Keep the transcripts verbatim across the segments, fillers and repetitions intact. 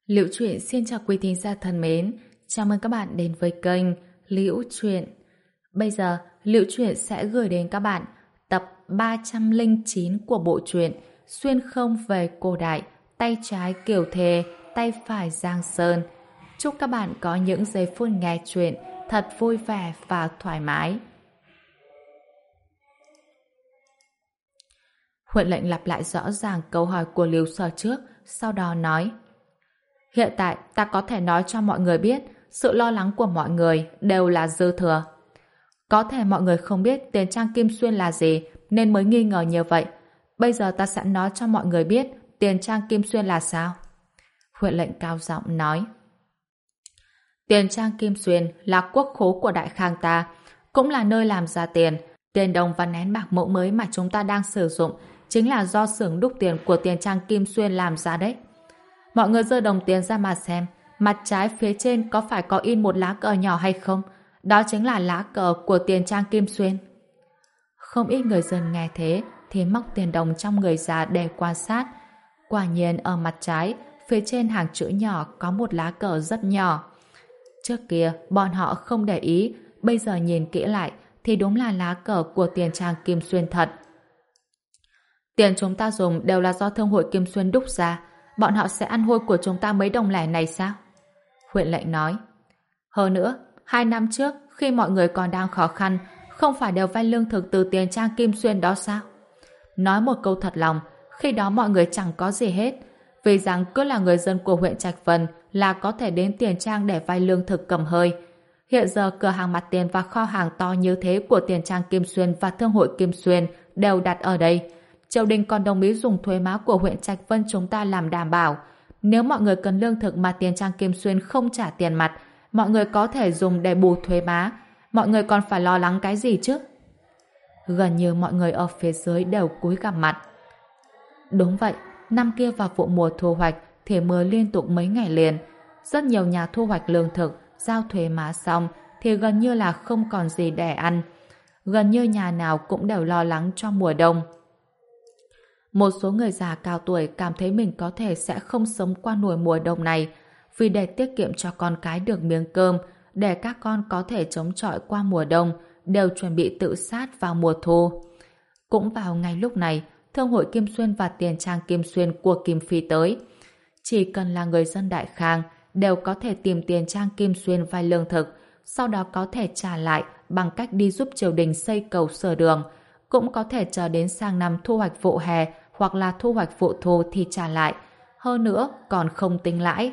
Liễu Chuyện xin chào quý thính giả thân mến, chào mừng các bạn đến với kênh Liễu Chuyện. Bây giờ, Liễu Chuyện sẽ gửi đến các bạn tập ba trăm lẻ chín của bộ truyện Xuyên không về cổ đại, tay trái Kiều Thề, tay phải Giang Sơn. Chúc các bạn có những giây phút nghe chuyện thật vui vẻ và thoải mái. Huệ lệnh lặp lại rõ ràng câu hỏi của Liễu Sở trước, sau đó nói: Hiện tại ta có thể nói cho mọi người biết sự lo lắng của mọi người đều là dư thừa. Có thể mọi người không biết tiền trang Kim Xuyên là gì nên mới nghi ngờ như vậy. Bây giờ ta sẽ nói cho mọi người biết tiền trang Kim Xuyên là sao. Huệ lệnh cao giọng nói: Tiền trang Kim Xuyên là quốc khố của Đại Khang ta, cũng là nơi làm ra tiền. Tiền đồng và nén bạc mẫu mới mà chúng ta đang sử dụng chính là do xưởng đúc tiền của tiền trang Kim Xuyên làm ra đấy. Mọi người giơ đồng tiền ra mà xem, mặt trái phía trên có phải có in một lá cờ nhỏ hay không? Đó chính là lá cờ của tiền trang Kim Xuyên. Không ít người dân nghe thế thì móc tiền đồng trong người ra để quan sát. Quả nhiên ở mặt trái, phía trên hàng chữ nhỏ có một lá cờ rất nhỏ. Trước kia bọn họ không để ý, bây giờ nhìn kỹ lại thì đúng là lá cờ của tiền trang Kim Xuyên thật. Tiền chúng ta dùng đều là do thương hội Kim Xuyên đúc ra. Bọn họ sẽ ăn hôi của chúng ta mấy đồng lẻ này sao? Huyện lệnh nói. Hơn nữa, hai năm trước khi mọi người còn đang khó khăn, không phải đều vay lương thực từ tiền trang Kim Xuyên đó sao? Nói một câu thật lòng, khi đó mọi người chẳng có gì hết, vì rằng cứ là người dân của huyện Trạch Vân là có thể đến tiền trang để vay lương thực cầm hơi. Hiện giờ cửa hàng mặt tiền và kho hàng to như thế của tiền trang Kim Xuyên và thương hội Kim Xuyên đều đặt ở đây. Triều đình còn đồng ý dùng thuế má của huyện Trạch Vân chúng ta làm đảm bảo. Nếu mọi người cần lương thực mà tiền trang Kim Xuyên không trả tiền mặt, mọi người có thể dùng để bù thuế má. Mọi người còn phải lo lắng cái gì chứ? Gần như mọi người ở phía dưới đều cúi gằm mặt. Đúng vậy, năm kia vào vụ mùa thu hoạch thì mưa liên tục mấy ngày liền. Rất nhiều nhà thu hoạch lương thực, giao thuế má xong thì gần như là không còn gì để ăn. Gần như nhà nào cũng đều lo lắng cho mùa đông. Một số người già cao tuổi cảm thấy mình có thể sẽ không sống qua nổi mùa đông này, vì để tiết kiệm cho con cái được miếng cơm, để các con có thể chống chọi qua mùa đông, đều chuẩn bị tự sát vào mùa thu. Cũng vào ngày lúc này, thương hội Kim Xuyên và tiền trang Kim Xuyên của Kim Phi tới. Chỉ cần là người dân Đại Khang đều có thể tìm tiền trang Kim Xuyên vay lương thực, sau đó có thể trả lại bằng cách đi giúp triều đình xây cầu sửa đường, cũng có thể chờ đến sang năm thu hoạch vụ hè hoặc là thu hoạch vụ thu thì trả lại, hơn nữa còn không tính lãi.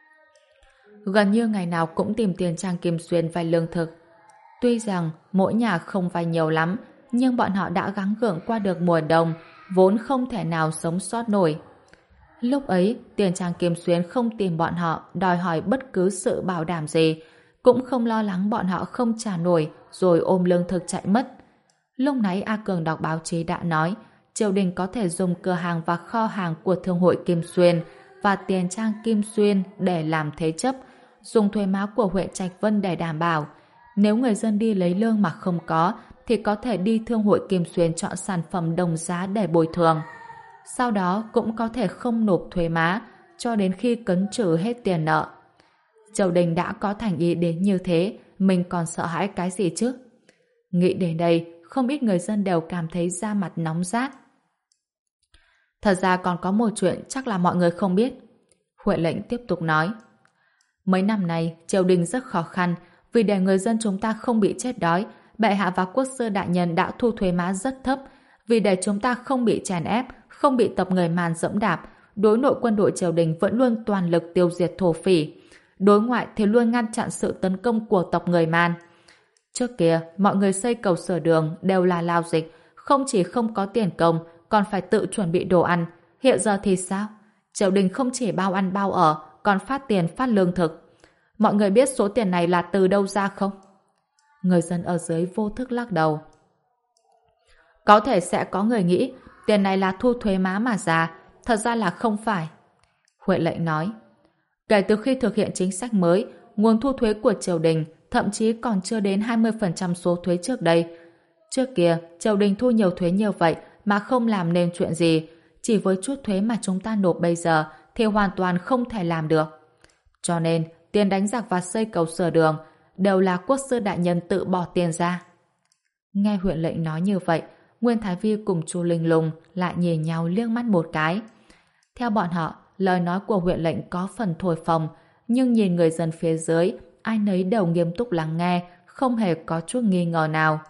Gần như ngày nào cũng tìm tiền trang Kim Xuyên vay lương thực. Tuy rằng mỗi nhà không vay nhiều lắm, nhưng bọn họ đã gắng gượng qua được mùa đông, vốn không thể nào sống sót nổi. Lúc ấy, tiền trang Kim Xuyên không tìm bọn họ đòi hỏi bất cứ sự bảo đảm gì, cũng không lo lắng bọn họ không trả nổi rồi ôm lương thực chạy mất. Lúc nãy A Cường đọc báo chí đã nói triều đình có thể dùng cửa hàng và kho hàng của thương hội Kim Xuyên và tiền trang Kim Xuyên để làm thế chấp, dùng thuế má của huyện Trạch Vân để đảm bảo. Nếu người dân đi lấy lương mà không có thì có thể đi thương hội Kim Xuyên chọn sản phẩm đồng giá để bồi thường. Sau đó cũng có thể không nộp thuế má cho đến khi cấn trừ hết tiền nợ. Triều đình đã có thành ý đến như thế, mình còn sợ hãi cái gì chứ? Nghĩ đến đây, không ít người dân đều cảm thấy da mặt nóng rát. Thật ra còn có một chuyện chắc là mọi người không biết. Huệ lệnh tiếp tục nói. Mấy năm nay, triều đình rất khó khăn, vì để người dân chúng ta không bị chết đói, bệ hạ và quốc sư đại nhân đã thu thuế má rất thấp, vì để chúng ta không bị chèn ép, không bị tập người Màn dẫm đạp. Đối nội quân đội triều đình vẫn luôn toàn lực tiêu diệt thổ phỉ, đối ngoại thì luôn ngăn chặn sự tấn công của tộc người Man. Trước kia, mọi người xây cầu sửa đường đều là lao dịch, không chỉ không có tiền công, còn phải tự chuẩn bị đồ ăn. Hiện giờ thì sao? Triều đình không chỉ bao ăn bao ở, còn phát tiền phát lương thực. Mọi người biết số tiền này là từ đâu ra không? Người dân ở dưới vô thức lắc đầu. Có thể sẽ có người nghĩ tiền này là thu thuế má mà ra, thật ra là không phải. Huệ lệnh nói. Kể từ khi thực hiện chính sách mới, nguồn thu thuế của triều đình thậm chí còn chưa đến hai mươi phần trăm số thuế trước đây. Trước kia, triều đình thu nhiều thuế như vậy mà không làm nên chuyện gì. Chỉ với chút thuế mà chúng ta nộp bây giờ thì hoàn toàn không thể làm được. Cho nên, tiền đánh giặc và xây cầu sửa đường đều là quốc sư đại nhân tự bỏ tiền ra. Nghe huyện lệnh nói như vậy, Nguyên Thái Vi cùng Chu Linh Lung lại nhìn nhau liếc mắt một cái. Theo bọn họ, lời nói của huyện lệnh có phần thổi phồng, nhưng nhìn người dân phía dưới, ai nấy đều nghiêm túc lắng nghe, không hề có chút nghi ngờ nào.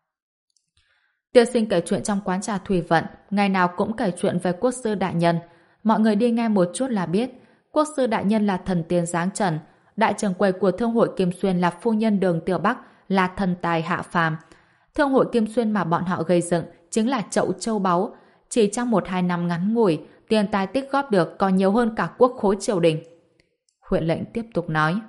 Tiên sinh kể chuyện trong quán trà Thủy Vận, ngày nào cũng kể chuyện về quốc sư đại nhân. Mọi người đi nghe một chút là biết, quốc sư đại nhân là thần tiên giáng trần, đại trưởng quầy của Thương hội Kim Xuyên là phu nhân Đường Tiểu Bắc, là thần tài hạ phàm. Thương hội Kim Xuyên mà bọn họ gây dựng chính là chậu châu báu. Chỉ trong một hai năm ngắn ngủi, tiền tài tích góp được còn nhiều hơn cả quốc khố triều đình. Huyện lệnh tiếp tục nói.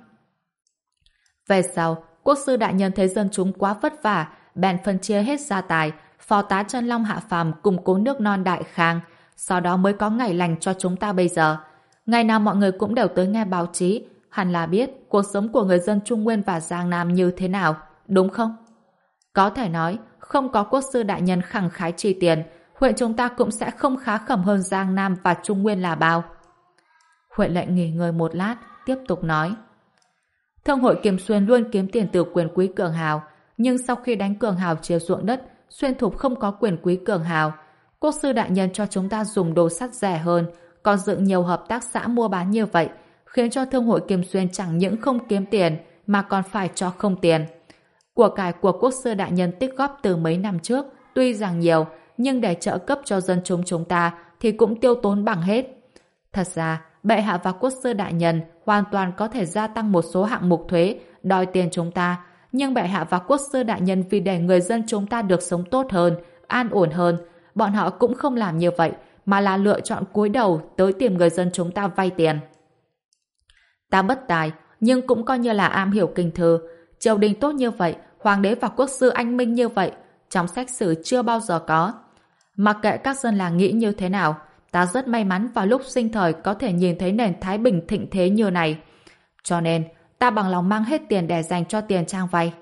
Về sau, quốc sư đại nhân thấy dân chúng quá vất vả, bèn phân chia hết gia tài, phó tá Chân Long hạ phàm củng cố nước non Đại Khang, sau đó mới có ngày lành cho chúng ta bây giờ. Ngày nào mọi người cũng đều tới nghe báo chí, hẳn là biết cuộc sống của người dân Trung Nguyên và Giang Nam như thế nào, đúng không? Có thể nói, không có quốc sư đại nhân khẳng khái chi tiền, huyện chúng ta cũng sẽ không khá khẩm hơn Giang Nam và Trung Nguyên là bao. Huyện lệnh nghỉ ngơi một lát, tiếp tục nói. Thương hội Kim Xuyên luôn kiếm tiền từ quyền quý cường hào, nhưng sau khi đánh cường hào chia ruộng đất, Xuyên Thục không có quyền quý cường hào. Quốc sư đại nhân cho chúng ta dùng đồ sắt rẻ hơn, còn dựng nhiều hợp tác xã mua bán như vậy, khiến cho Thương hội Kim Xuyên chẳng những không kiếm tiền, mà còn phải cho không tiền. Của cải của quốc sư đại nhân tích góp từ mấy năm trước, tuy rằng nhiều, nhưng để trợ cấp cho dân chúng chúng ta thì cũng tiêu tốn bằng hết. Thật ra, bệ hạ và quốc sư đại nhân hoàn toàn có thể gia tăng một số hạng mục thuế, đòi tiền chúng ta, nhưng bệ hạ và quốc sư đại nhân vì để người dân chúng ta được sống tốt hơn, an ổn hơn, bọn họ cũng không làm như vậy, mà là lựa chọn cúi đầu tới tìm người dân chúng ta vay tiền. Ta bất tài, nhưng cũng coi như là am hiểu kinh thư. Triều đình tốt như vậy, hoàng đế và quốc sư anh minh như vậy, trong sách sử chưa bao giờ có. Mặc kệ các dân làng nghĩ như thế nào, ta rất may mắn vào lúc sinh thời có thể nhìn thấy nền Thái Bình thịnh thế như này. Cho nên, ta bằng lòng mang hết tiền để dành cho tiền trang vay.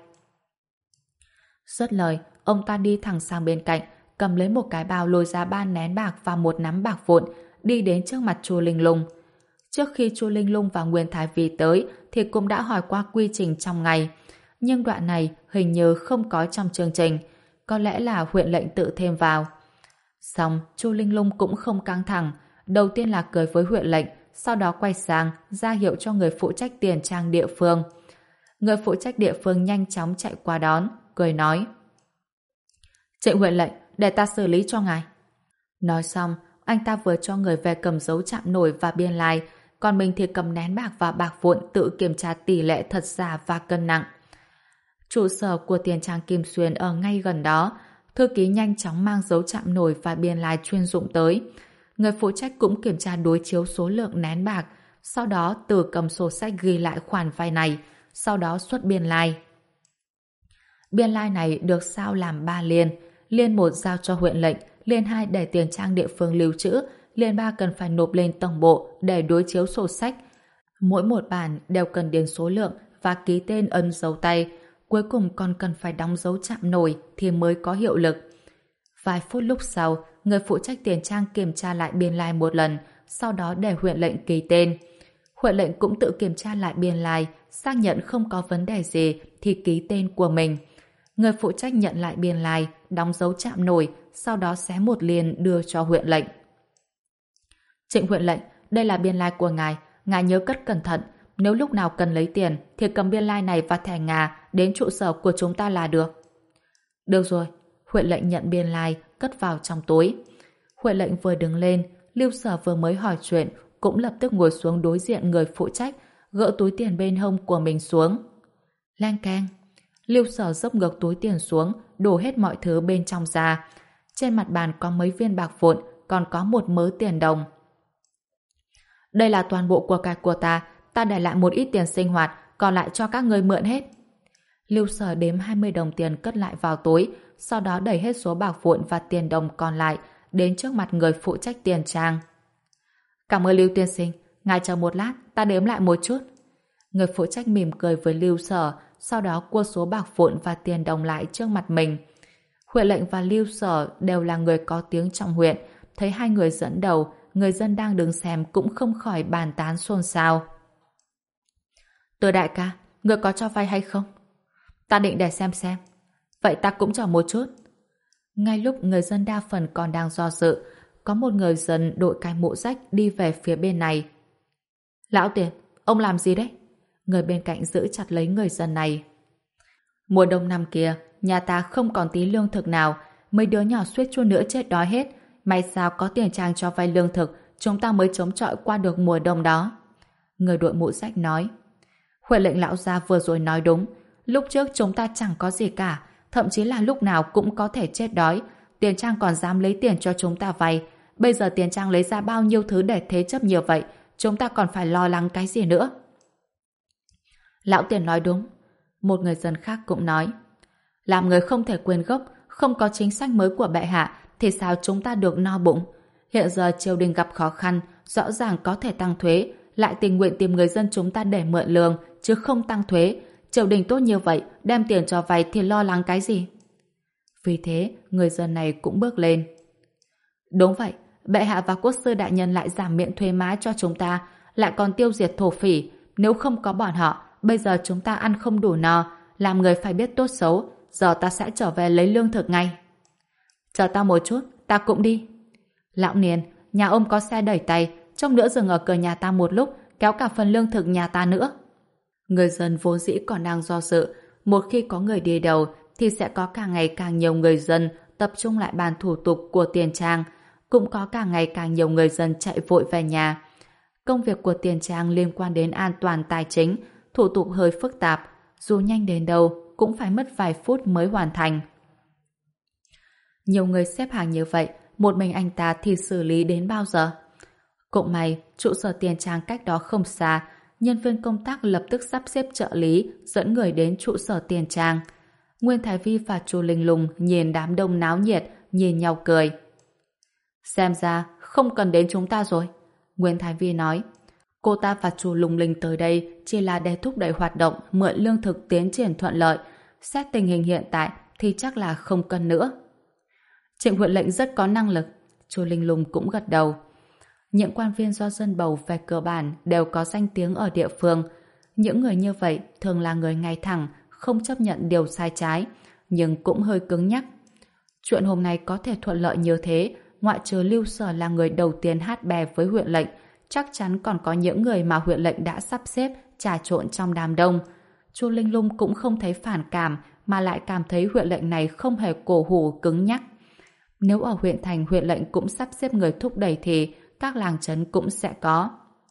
Dứt lời, ông ta đi thẳng sang bên cạnh, cầm lấy một cái bao lôi ra ba nén bạc và một nắm bạc vụn, đi đến trước mặt Chu Linh Lung. Trước khi Chu Linh Lung và Nguyên Thái Vi tới, thì cũng đã hỏi qua quy trình trong ngày. Nhưng đoạn này hình như không có trong chương trình, có lẽ là huyện lệnh tự thêm vào. Xong, Chu Linh Lung cũng không căng thẳng, đầu tiên là cười với huyện lệnh, sau đó quay sang ra hiệu cho người phụ trách tiền trang địa phương. Người phụ trách địa phương nhanh chóng chạy qua đón, cười nói: Trịnh huyện lệnh, để ta xử lý cho ngài. Nói xong, anh ta vừa cho người về cầm dấu chạm nổi và biên lai, còn mình thì cầm nén bạc và bạc vụn tự kiểm tra tỷ lệ thật giả và cân nặng. Trụ sở của tiền trang Kim Xuyên ở ngay gần đó, thư ký nhanh chóng mang dấu chạm nổi và biên lai chuyên dụng tới. Người phụ trách cũng kiểm tra đối chiếu số lượng nén bạc, sau đó từ cầm sổ sách ghi lại khoản vay này, sau đó xuất biên lai. Biên lai này được sao làm ba liên, liên một giao cho huyện lệnh, liên hai để tiền trang địa phương lưu trữ, liên ba cần phải nộp lên tổng bộ để đối chiếu sổ sách. Mỗi một bản đều cần điền số lượng và ký tên ấn dấu tay, cuối cùng còn cần phải đóng dấu chạm nổi thì mới có hiệu lực. Vài phút lúc sau, người phụ trách tiền trang kiểm tra lại biên lai một lần, sau đó để huyện lệnh ký tên. Huyện lệnh cũng tự kiểm tra lại biên lai, xác nhận không có vấn đề gì thì ký tên của mình. Người phụ trách nhận lại biên lai, đóng dấu chạm nổi, sau đó xé một liền đưa cho huyện lệnh. Trịnh huyện lệnh, đây là biên lai của ngài, ngài nhớ cất cẩn thận. Nếu lúc nào cần lấy tiền thì cầm biên lai này và thẻ ngà đến trụ sở của chúng ta là được. Được rồi, huyện lệnh nhận biên lai, cất vào trong túi. Huyện lệnh vừa đứng lên, Lưu Sở vừa mới hỏi chuyện, cũng lập tức ngồi xuống đối diện người phụ trách, gỡ túi tiền bên hông của mình xuống. Leng keng. Lưu Sở dốc ngược túi tiền xuống, đổ hết mọi thứ bên trong ra. Trên mặt bàn có mấy viên bạc vụn, còn có một mớ tiền đồng. Đây là toàn bộ của cải của ta, ta để lại một ít tiền sinh hoạt, còn lại cho các ngươi mượn hết. Lưu Sở đếm hai mươi đồng tiền cất lại vào túi, sau đó đẩy hết số bạc vụn và tiền đồng còn lại đến trước mặt người phụ trách tiền trang. Cảm ơn Lưu tiên sinh, ngài chờ một lát, ta đếm lại một chút. Người phụ trách mỉm cười với Lưu Sở, sau đó cua số bạc vụn và tiền đồng lại trước mặt mình. Huyện lệnh và Lưu Sở đều là người có tiếng trong huyện, thấy hai người dẫn đầu, người dân đang đứng xem cũng không khỏi bàn tán xôn xao. Từ đại ca, người có cho vay hay không? Ta định để xem xem. Vậy ta cũng chờ một chút. Ngay lúc người dân đa phần còn đang do dự, có một người dân đội cái mũ rách đi về phía bên này. Lão Tiền, ông làm gì đấy? Người bên cạnh giữ chặt lấy người dân này. Mùa đông năm kia, nhà ta không còn tí lương thực nào, mấy đứa nhỏ suýt chút nữa chết đói hết. May sao có tiền trang cho vay lương thực, chúng ta mới chống chọi qua được mùa đông đó. Người đội mũ rách nói. Huệ lệnh lão gia vừa rồi nói đúng. Lúc trước chúng ta chẳng có gì cả, thậm chí là lúc nào cũng có thể chết đói. Tiền trang còn dám lấy tiền cho chúng ta vay. Bây giờ tiền trang lấy ra bao nhiêu thứ để thế chấp nhiều vậy, chúng ta còn phải lo lắng cái gì nữa? Lão Tiền nói đúng. Một người dân khác cũng nói. Làm người không thể quên gốc, không có chính sách mới của bệ hạ thì sao chúng ta được no bụng? Hiện giờ triều đình gặp khó khăn, rõ ràng có thể tăng thuế, lại tình nguyện tìm người dân chúng ta để mượn lương, chứ không tăng thuế. Triều đình tốt như vậy, đem tiền cho vay thì lo lắng cái gì? Vì thế, người dân này cũng bước lên. Đúng vậy, bệ hạ và quốc sư đại nhân lại giảm miễn thuế má cho chúng ta, lại còn tiêu diệt thổ phỉ. Nếu không có bọn họ, bây giờ chúng ta ăn không đủ no, làm người phải biết tốt xấu. Giờ ta sẽ trở về lấy lương thực ngay. Chờ ta một chút, ta cũng đi. Lão Niên, nhà ông có xe đẩy tay, trong nữa dừng ở cửa nhà ta một lúc, kéo cả phần lương thực nhà ta nữa. Người dân vốn dĩ còn đang do dự, một khi có người đi đầu thì sẽ có càng ngày càng nhiều người dân tập trung lại bàn thủ tục của tiền trang, cũng có càng ngày càng nhiều người dân chạy vội về nhà. Công việc của tiền trang liên quan đến an toàn tài chính, thủ tục hơi phức tạp, dù nhanh đến đâu cũng phải mất vài phút mới hoàn thành. Nhiều người xếp hàng như vậy, một mình anh ta thì xử lý đến bao giờ? Cũng may, trụ sở tiền trang cách đó không xa, nhân viên công tác lập tức sắp xếp trợ lý dẫn người đến trụ sở tiền trang. Nguyên Thái Vi và Chu Linh Lung nhìn đám đông náo nhiệt, nhìn nhau cười. Xem ra không cần đến chúng ta rồi. Nguyên Thái Vi nói. Cô ta và Chu Lung Linh tới đây chỉ là để thúc đẩy hoạt động mượn lương thực tiến triển thuận lợi. Xét tình hình hiện tại thì chắc là không cần nữa. Trịnh huyện lệnh rất có năng lực. Chu Linh Lung cũng gật đầu. Những quan viên do dân bầu về cơ bản đều có danh tiếng ở địa phương. Những người như vậy thường là người ngay thẳng, không chấp nhận điều sai trái, nhưng cũng hơi cứng nhắc. Chuyện hôm nay có thể thuận lợi như thế, ngoại trừ Lưu Sở là người đầu tiên hát bè với huyện lệnh, chắc chắn còn có những người mà huyện lệnh đã sắp xếp trà trộn trong đám đông. Chu Linh Lung cũng không thấy phản cảm, mà lại cảm thấy huyện lệnh này không hề cổ hủ cứng nhắc. Nếu ở huyện thành huyện lệnh cũng sắp xếp người thúc đẩy thì các làng trấn cũng sẽ có.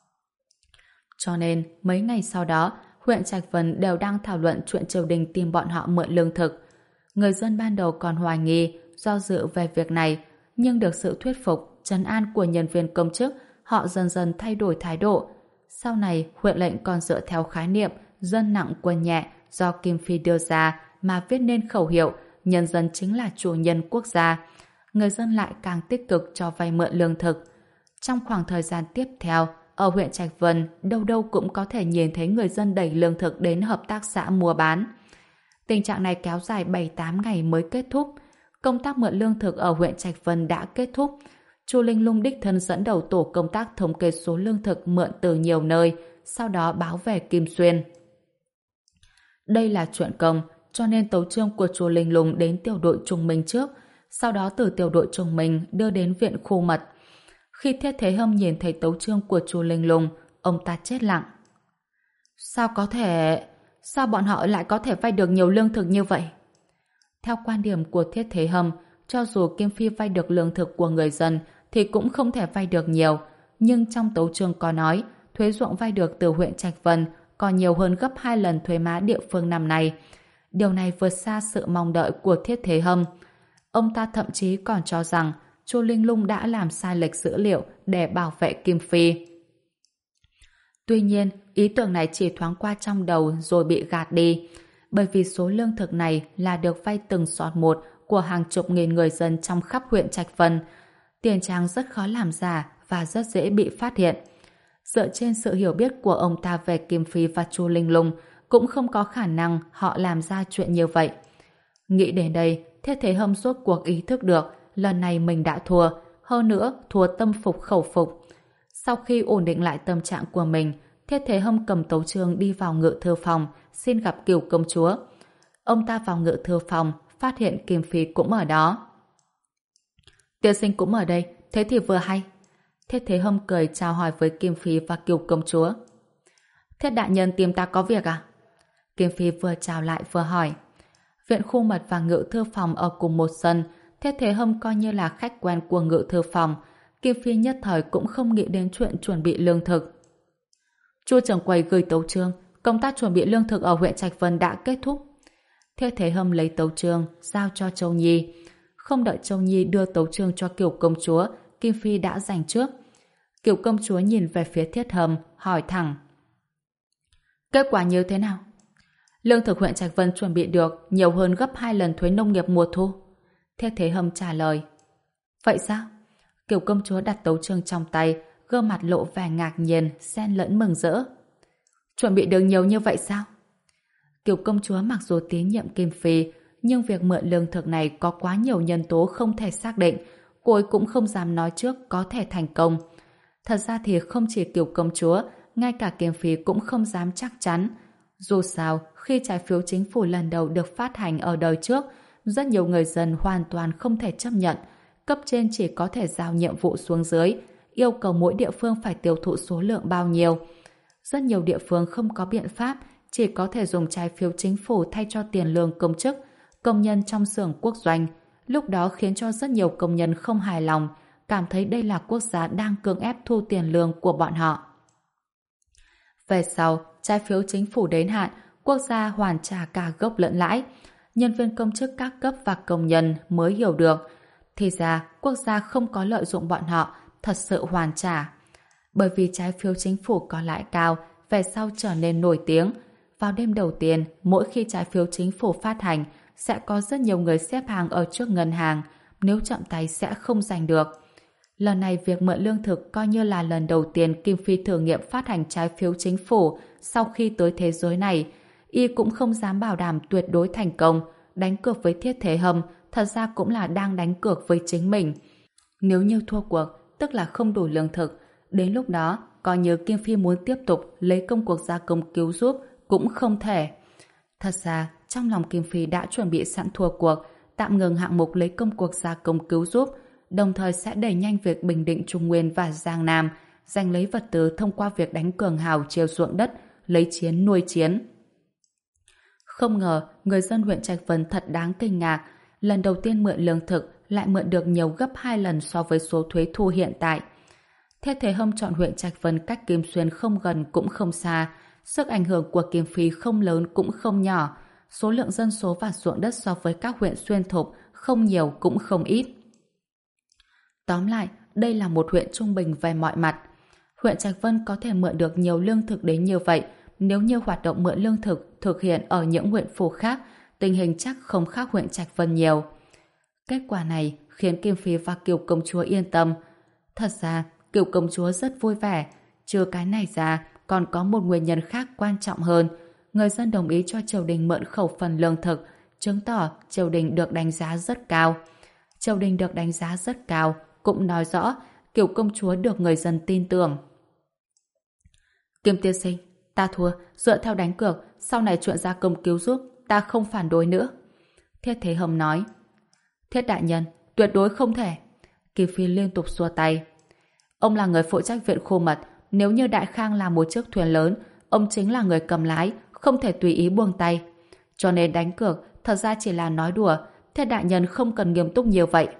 Cho nên, mấy ngày sau đó, huyện Trạch Vân đều đang thảo luận chuyện triều đình tìm bọn họ mượn lương thực. Người dân ban đầu còn hoài nghi, do dự về việc này, nhưng được sự thuyết phục, trấn an của nhân viên công chức, họ dần dần thay đổi thái độ. Sau này, huyện lệnh còn dựa theo khái niệm dân nặng quân nhẹ do Kim Phi đưa ra mà viết nên khẩu hiệu nhân dân chính là chủ nhân quốc gia. Người dân lại càng tích cực cho vay mượn lương thực. Trong khoảng thời gian tiếp theo, ở huyện Trạch Vân, đâu đâu cũng có thể nhìn thấy người dân đẩy lương thực đến hợp tác xã mua bán. Tình trạng này kéo dài bảy tám ngày mới kết thúc. Công tác mượn lương thực ở huyện Trạch Vân đã kết thúc. Chu Linh Lung đích thân dẫn đầu tổ công tác thống kê số lương thực mượn từ nhiều nơi, sau đó báo về Kim Xuyên. Đây là chuyện công, cho nên tấu chương của Chu Linh Lung đến tiểu đội Trung Minh trước, sau đó từ tiểu đội Trung Minh đưa đến viện khu mật. Khi Thiết Thế Hâm nhìn thấy tấu chương của Chu Linh Lung, ông ta chết lặng. Sao có thể... Sao bọn họ lại có thể vay được nhiều lương thực như vậy? Theo quan điểm của Thiết Thế Hâm, cho dù Kim Phi vay được lương thực của người dân thì cũng không thể vay được nhiều. Nhưng trong tấu chương có nói, thuế ruộng vay được từ huyện Trạch Vân còn nhiều hơn gấp hai lần thuế má địa phương năm nay. Điều này vượt xa sự mong đợi của Thiết Thế Hâm. Ông ta thậm chí còn cho rằng Chu Linh Lung đã làm sai lệch dữ liệu để bảo vệ Kim Phi. Tuy nhiên, ý tưởng này chỉ thoáng qua trong đầu rồi bị gạt đi, bởi vì số lương thực này là được vay từng sọt một của hàng chục nghìn người dân trong khắp huyện Trạch Vân. Tiền trang rất khó làm giả và rất dễ bị phát hiện. Dựa trên sự hiểu biết của ông ta về Kim Phi và Chu Linh Lung, cũng không có khả năng họ làm ra chuyện như vậy. Nghĩ đến đây, Thiết Thế Hâm rốt cuộc ý thức được lần này mình đã thua, hơn nữa thua tâm phục khẩu phục. Sau khi ổn định lại tâm trạng của mình, Thiết Thế Hâm cầm tấu chương đi vào ngự thư phòng, xin gặp Cửu công chúa. Ông ta vào ngự thư phòng, phát hiện Kim Phi cũng ở đó. Tiên sinh cũng ở đây, thế thì vừa hay. Thiết Thế Hâm cười chào hỏi với Kim Phi và Cửu công chúa. Thiết đại nhân tìm ta có việc à? Kim Phi vừa chào lại vừa hỏi. Viện khu mật và ngự thư phòng ở cùng một sân, Thiết Thế Hâm coi như là khách quen của ngự thư phòng. Kim Phi nhất thời cũng không nghĩ đến chuyện chuẩn bị lương thực. Chu trưởng quầy gửi tấu chương, công tác chuẩn bị lương thực ở huyện Trạch Vân đã kết thúc. Thiết Thế Hâm lấy tấu chương giao cho Châu Nhi. Không đợi Châu Nhi đưa tấu chương cho Cửu công chúa, Kim Phi đã giành trước. Cửu công chúa nhìn về phía Thiết Hâm, hỏi thẳng. Kết quả như thế nào? Lương thực huyện Trạch Vân chuẩn bị được nhiều hơn gấp hai lần thuế nông nghiệp mùa thu. Thiết Thế Hâm trả lời. Vậy sao? Cửu công chúa đặt tấu chương trong tay, gương mặt lộ vẻ ngạc nhiên, xen lẫn mừng rỡ. Chuẩn bị được nhiều như vậy sao? Cửu công chúa mặc dù tín nhiệm Kim Phi, nhưng việc mượn lương thực này có quá nhiều nhân tố không thể xác định, cô ấy cũng không dám nói trước có thể thành công. Thật ra thì không chỉ Cửu công chúa, ngay cả Kim Phi cũng không dám chắc chắn. Dù sao, khi trái phiếu chính phủ lần đầu được phát hành ở đời trước, rất nhiều người dân hoàn toàn không thể chấp nhận. Cấp trên chỉ có thể giao nhiệm vụ xuống dưới, yêu cầu mỗi địa phương phải tiêu thụ số lượng bao nhiêu. Rất nhiều địa phương không có biện pháp, chỉ có thể dùng trái phiếu chính phủ thay cho tiền lương công chức, công nhân trong xưởng quốc doanh. Lúc đó khiến cho rất nhiều công nhân không hài lòng, cảm thấy đây là quốc gia đang cưỡng ép thu tiền lương của bọn họ. Về sau, trái phiếu chính phủ đến hạn, quốc gia hoàn trả cả gốc lẫn lãi. Nhân viên công chức các cấp và công nhân mới hiểu được. Thì ra, quốc gia không có lợi dụng bọn họ, thật sự hoàn trả. Bởi vì trái phiếu chính phủ có lãi cao, về sau trở nên nổi tiếng. Vào đêm đầu tiên, mỗi khi trái phiếu chính phủ phát hành, sẽ có rất nhiều người xếp hàng ở trước ngân hàng. Nếu chậm tay sẽ không giành được. Lần này việc mượn lương thực coi như là lần đầu tiên Kim Phi thử nghiệm phát hành trái phiếu chính phủ sau khi tới thế giới này. Y cũng không dám bảo đảm tuyệt đối thành công. Đánh cược với Thiết Thế Hâm thật ra cũng là đang đánh cược với chính mình. Nếu như thua cuộc, tức là không đủ lương thực. Đến lúc đó, coi như Kim Phi muốn tiếp tục lấy công cuộc gia công cứu giúp cũng không thể. Thật ra, trong lòng Kim Phi đã chuẩn bị sẵn thua cuộc, tạm ngừng hạng mục lấy công cuộc gia công cứu giúp, đồng thời sẽ đẩy nhanh việc bình định Trung Nguyên và Giang Nam, giành lấy vật tư thông qua việc đánh cường hào chiều ruộng đất, lấy chiến nuôi chiến. Không ngờ, người dân huyện Trạch Vân thật đáng kinh ngạc. Lần đầu tiên mượn lương thực lại mượn được nhiều gấp hai lần so với số thuế thu hiện tại. Thiết Thế Hâm chọn huyện Trạch Vân cách Kim Xuyên không gần cũng không xa. Sức ảnh hưởng của Kim Phi không lớn cũng không nhỏ. Số lượng dân số và ruộng đất so với các huyện xuyên thục không nhiều cũng không ít. Tóm lại, đây là một huyện trung bình về mọi mặt. Huyện Trạch Vân có thể mượn được nhiều lương thực đến như vậy. Nếu như hoạt động mượn lương thực thực hiện ở những huyện phủ khác, tình hình chắc không khác huyện Trạch Vân nhiều. Kết quả này khiến Kim Phi và Kiều công chúa yên tâm. Thật ra, Kiều công chúa rất vui vẻ. Trừ cái này ra, còn có một nguyên nhân khác quan trọng hơn. Người dân đồng ý cho triều đình mượn khẩu phần lương thực, chứng tỏ triều đình được đánh giá rất cao. Triều đình được đánh giá rất cao, cũng nói rõ Kiều công chúa được người dân tin tưởng. Kim tiên sinh, ta thua, dựa theo đánh cược, sau này chuyện gia công cứu giúp, ta không phản đối nữa. Thiết Thế Hâm nói. Thiết đại nhân, tuyệt đối không thể. Kim Phi liên tục xua tay. Ông là người phụ trách viện khu mật, nếu như Đại Khang là một chiếc thuyền lớn, ông chính là người cầm lái, không thể tùy ý buông tay. Cho nên đánh cược, thật ra chỉ là nói đùa, Thiết đại nhân không cần nghiêm túc nhiều vậy.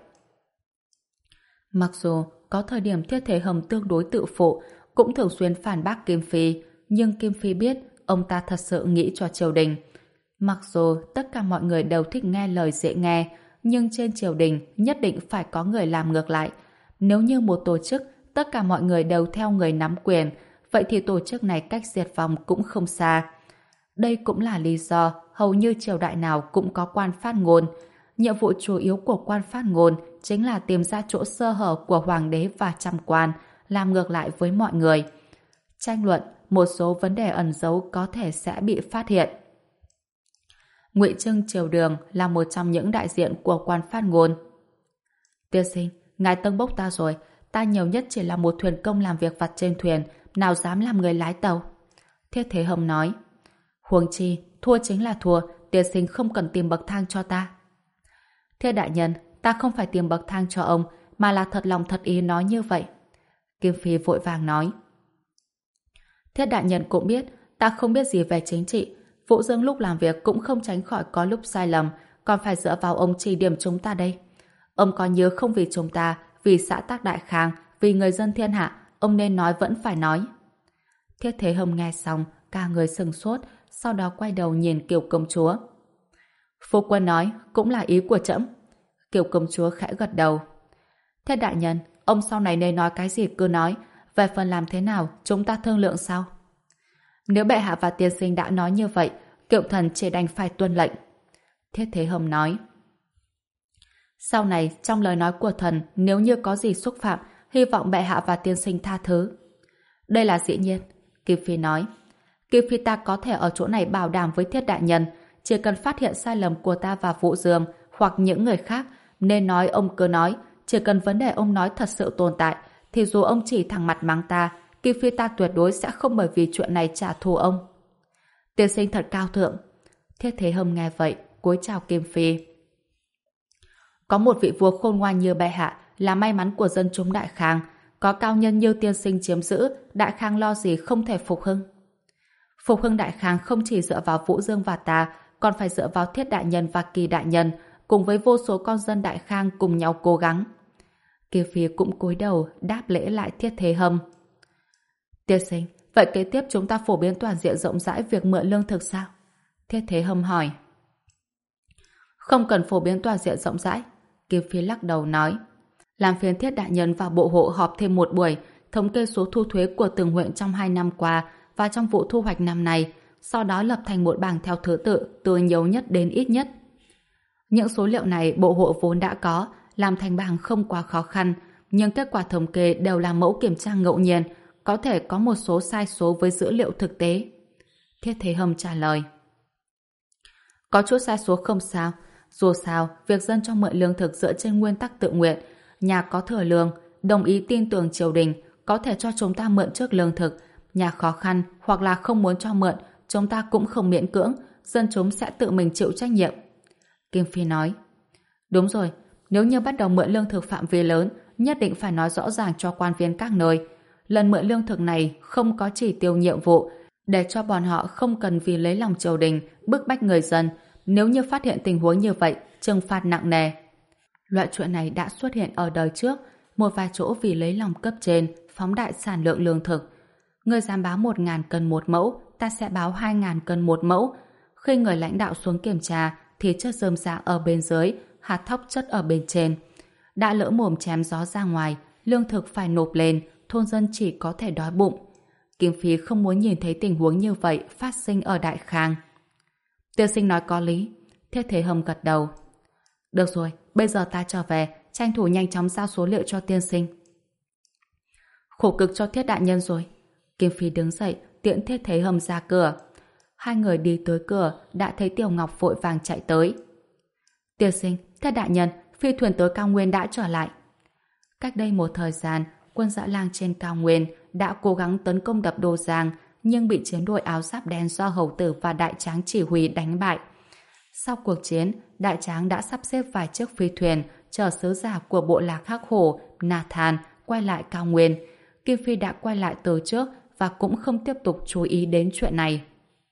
Mặc dù có thời điểm Thiết Thế Hâm tương đối tự phụ, cũng thường xuyên phản bác Kim Phi, nhưng Kim Phi biết ông ta thật sự nghĩ cho triều đình. Mặc dù tất cả mọi người đều thích nghe lời dễ nghe, nhưng trên triều đình nhất định phải có người làm ngược lại. Nếu như một tổ chức tất cả mọi người đều theo người nắm quyền, vậy thì tổ chức này cách diệt vong cũng không xa. Đây cũng là lý do hầu như triều đại nào cũng có quan phát ngôn. Nhiệm vụ chủ yếu của quan phát ngôn chính là tìm ra chỗ sơ hở của hoàng đế và trăm quan, làm ngược lại với mọi người. Tranh luận, một số vấn đề ẩn giấu có thể sẽ bị phát hiện. Ngụy Trưng Triều Đường là một trong những đại diện của quan phát ngôn. Tiên sinh, ngài tâng bốc ta rồi, ta nhiều nhất chỉ là một thuyền công làm việc vặt trên thuyền, nào dám làm người lái tàu. Thiết Thế Hồng nói. Huống chi, thua chính là thua, tiên sinh không cần tìm bậc thang cho ta. Thiết đại nhân, ta không phải tìm bậc thang cho ông, mà là thật lòng thật ý nói như vậy. Kim Phi vội vàng nói. Thiết đại nhân cũng biết, ta không biết gì về chính trị. Vũ Dương lúc làm việc cũng không tránh khỏi có lúc sai lầm, còn phải dựa vào ông chỉ điểm chúng ta đây. Ông có nhớ không vì chúng ta, vì xã Tắc Đại Khang, vì người dân thiên hạ, ông nên nói vẫn phải nói. Thiết Thế Hồng nghe xong, cả người sừng sốt, sau đó quay đầu nhìn Kiều công chúa. Phu quân nói, cũng là ý của trẫm. Kiều công chúa khẽ gật đầu. Thiết đại nhân, ông sau này nên nói cái gì cứ nói, về phần làm thế nào, chúng ta thương lượng sau. Nếu bệ hạ và tiên sinh đã nói như vậy, Kiệu thần chỉ đành phải tuân lệnh. Thiết Thế Hồng nói. Sau này, trong lời nói của thần, nếu như có gì xúc phạm, hy vọng bệ hạ và tiên sinh tha thứ. Đây là dĩ nhiên, Kim Phi nói. Kim Phi ta có thể ở chỗ này bảo đảm với Thiết đại nhân, chỉ cần phát hiện sai lầm của ta và Vũ Dương hoặc những người khác, nên nói ông cứ nói, chỉ cần vấn đề ông nói thật sự tồn tại, thì dù ông chỉ thẳng mặt mắng ta, Kim Phi ta tuyệt đối sẽ không bởi vì chuyện này trả thù ông. Tiên sinh thật cao thượng. Thiết Thế Hồng nghe vậy, cúi chào Kim Phi. Có một vị vua khôn ngoan như bệ hạ là may mắn của dân chúng Đại Khang, có cao nhân như tiên sinh chiếm giữ, Đại Khang lo gì không thể phục hưng. Phục hưng Đại Khang không chỉ dựa vào Vũ Dương và ta, còn phải dựa vào Thiết đại nhân và Kỳ đại nhân, cùng với vô số con dân Đại Khang cùng nhau cố gắng. Kim Phi cũng cúi đầu đáp lễ lại Thiết Thế Hồng. Tiên sinh, vậy kế tiếp chúng ta phổ biến toàn diện rộng rãi việc mượn lương thực sao? Thiết Thế Hồng hỏi. Không cần phổ biến toàn diện rộng rãi. Kim Phi lắc đầu nói. Làm phiền Thiết đại nhân và bộ hộ họp thêm một buổi, thống kê số thu thuế của từng huyện trong hai năm qua và trong vụ thu hoạch năm nay, sau đó lập thành một bảng theo thứ tự từ nhiều nhất đến ít nhất. Những số liệu này bộ hộ vốn đã có, làm thành bảng không quá khó khăn, nhưng kết quả thống kê đều là mẫu kiểm tra ngẫu nhiên, có thể có một số sai số với dữ liệu thực tế. Thiết Thế Hồng trả lời. Có chút sai số không sao, dù sao, việc dân cho mượn lương thực dựa trên nguyên tắc tự nguyện, nhà có thừa lương, đồng ý tin tưởng triều đình, có thể cho chúng ta mượn trước lương thực, nhà khó khăn hoặc là không muốn cho mượn, chúng ta cũng không miễn cưỡng, dân chúng sẽ tự mình chịu trách nhiệm. Kim Phi nói. Đúng rồi, nếu như bắt đầu mượn lương thực phạm vi lớn, nhất định phải nói rõ ràng cho quan viên các nơi. Lần mượn lương thực này không có chỉ tiêu nhiệm vụ, để cho bọn họ không cần vì lấy lòng triều đình, bức bách người dân. Nếu như phát hiện tình huống như vậy, trừng phạt nặng nề. Loại chuyện này đã xuất hiện ở đời trước, một vài chỗ vì lấy lòng cấp trên, phóng đại sản lượng lương thực. Người dám báo một ngàn cân một mẫu, ta sẽ báo hai ngàn cân một mẫu. Khi người lãnh đạo xuống kiểm tra, thì chất rơm rạ ở bên dưới, hạt thóc chất ở bên trên. Đã lỡ mồm chém gió ra ngoài, lương thực phải nộp lên, thôn dân chỉ có thể đói bụng. Kim Phi không muốn nhìn thấy tình huống như vậy phát sinh ở Đại Khang. Tiên sinh nói có lý. Thiết Thế Hồng gật đầu. Được rồi, bây giờ ta trở về, tranh thủ nhanh chóng giao số liệu cho tiên sinh. Khổ cực cho Thiết đại nhân rồi. Kim Phi đứng dậy, tiễn Thiết Thế Hồng ra cửa. Hai người đi tới cửa, đã thấy Tiểu Ngọc vội vàng chạy tới. Tiên sinh, Thiết đại nhân, phi thuyền tới cao nguyên đã trở lại. Cách đây một thời gian, quân Dã Lang trên cao nguyên đã cố gắng tấn công đập Đô Giang, nhưng bị chiến đội áo giáp đen do Hầu Tử và Đại Tráng chỉ huy đánh bại. Sau cuộc chiến, Đại Tráng đã sắp xếp vài chiếc phi thuyền chở sứ giả của bộ lạc Hắc Hổ, Nathan quay lại cao nguyên. Kim Phi đã quay lại từ trước và cũng không tiếp tục chú ý đến chuyện này.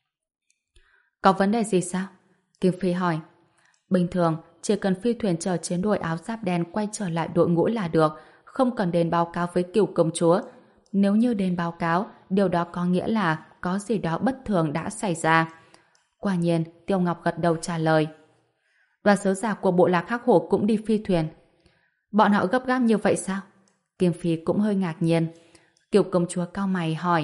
Có vấn đề gì sao? Kim Phi hỏi. Bình thường, chỉ cần phi thuyền chở chiến đội áo giáp đen quay trở lại đội ngũ là được, không cần đến báo cáo với Cửu công chúa. Nếu như đến báo cáo, điều đó có nghĩa là có gì đó bất thường đã xảy ra. Quả nhiên, Tiêu Ngọc gật đầu trả lời. Đoàn sứ giả của bộ lạc Hắc Hổ cũng đi phi thuyền. Bọn họ gấp gáp như vậy sao? Kim Phi cũng hơi ngạc nhiên. Cửu công chúa cau mày hỏi.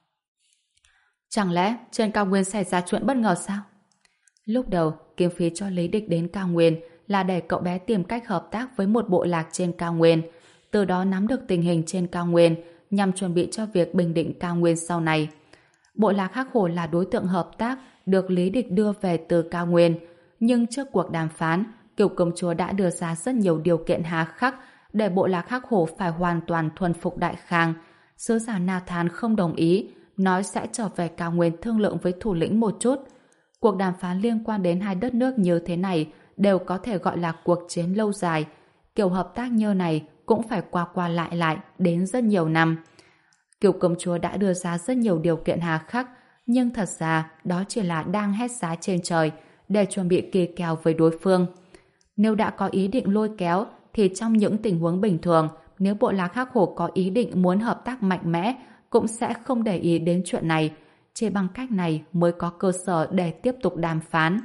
Chẳng lẽ trên cao nguyên xảy ra chuyện bất ngờ sao? Lúc đầu, Kim Phi cho Lý Địch đến cao nguyên là để cậu bé tìm cách hợp tác với một bộ lạc trên cao nguyên, từ đó nắm được tình hình trên cao nguyên nhằm chuẩn bị cho việc bình định cao nguyên sau này. Bộ lạc Hắc Hổ là đối tượng hợp tác được Lý Địch đưa về từ cao nguyên, nhưng trước cuộc đàm phán, Cửu công chúa đã đưa ra rất nhiều điều kiện hà khắc để bộ lạc Hắc Hổ phải hoàn toàn thuần phục Đại Khang. Sứ giả Nathan không đồng ý, nói sẽ trở về cao nguyên thương lượng với thủ lĩnh một chút. Cuộc đàm phán liên quan đến hai đất nước như thế này đều có thể gọi là cuộc chiến lâu dài. Kiểu hợp tác như này cũng phải qua qua lại lại đến rất nhiều năm. Kiều công chúa đã đưa ra rất nhiều điều kiện hà khắc, nhưng thật ra đó chỉ là đang hét giá trên trời để chuẩn bị kỳ kèo với đối phương. Nếu đã có ý định lôi kéo, thì trong những tình huống bình thường, nếu bộ lạc Hắc Hổ có ý định muốn hợp tác mạnh mẽ, cũng sẽ không để ý đến chuyện này. Chỉ bằng cách này mới có cơ sở để tiếp tục đàm phán.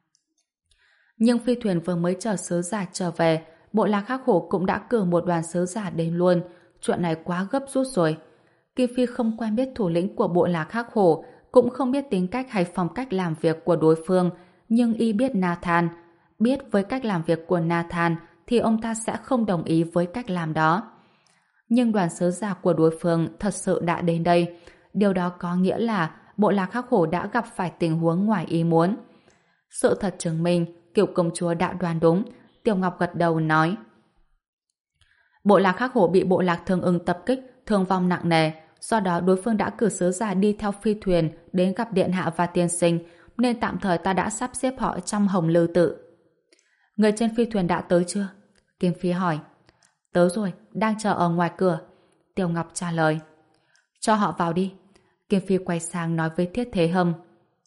Nhưng phi thuyền vừa mới chờ sứ giả trở về, bộ lạc Hắc Hổ cũng đã cử một đoàn sứ giả đến luôn. Chuyện này quá gấp rút rồi. Kim Phi không quen biết thủ lĩnh của bộ lạc Hắc Hổ, cũng không biết tính cách hay phong cách làm việc của đối phương, nhưng y biết Nathan. Biết với cách làm việc của Nathan thì ông ta sẽ không đồng ý với cách làm đó. Nhưng đoàn sứ giả của đối phương thật sự đã đến đây. Điều đó có nghĩa là bộ lạc Hắc Hổ đã gặp phải tình huống ngoài ý muốn. Sự thật chứng minh Kiều công chúa đã đoán đúng. Tiểu Ngọc gật đầu nói: bộ lạc Hắc Hổ bị bộ lạc Thương Ưng tập kích, thương vong nặng nề. Do đó đối phương đã cử sứ giả đi theo phi thuyền đến gặp điện hạ và tiên sinh, nên tạm thời ta đã sắp xếp họ trong Hồng Lư Tự. Người trên phi thuyền đã tới chưa? Kim Phi hỏi. Tới rồi, đang chờ ở ngoài cửa. Tiểu Ngọc trả lời. Cho họ vào đi. Kim Phi quay sang nói với Thiết Thế Hâm.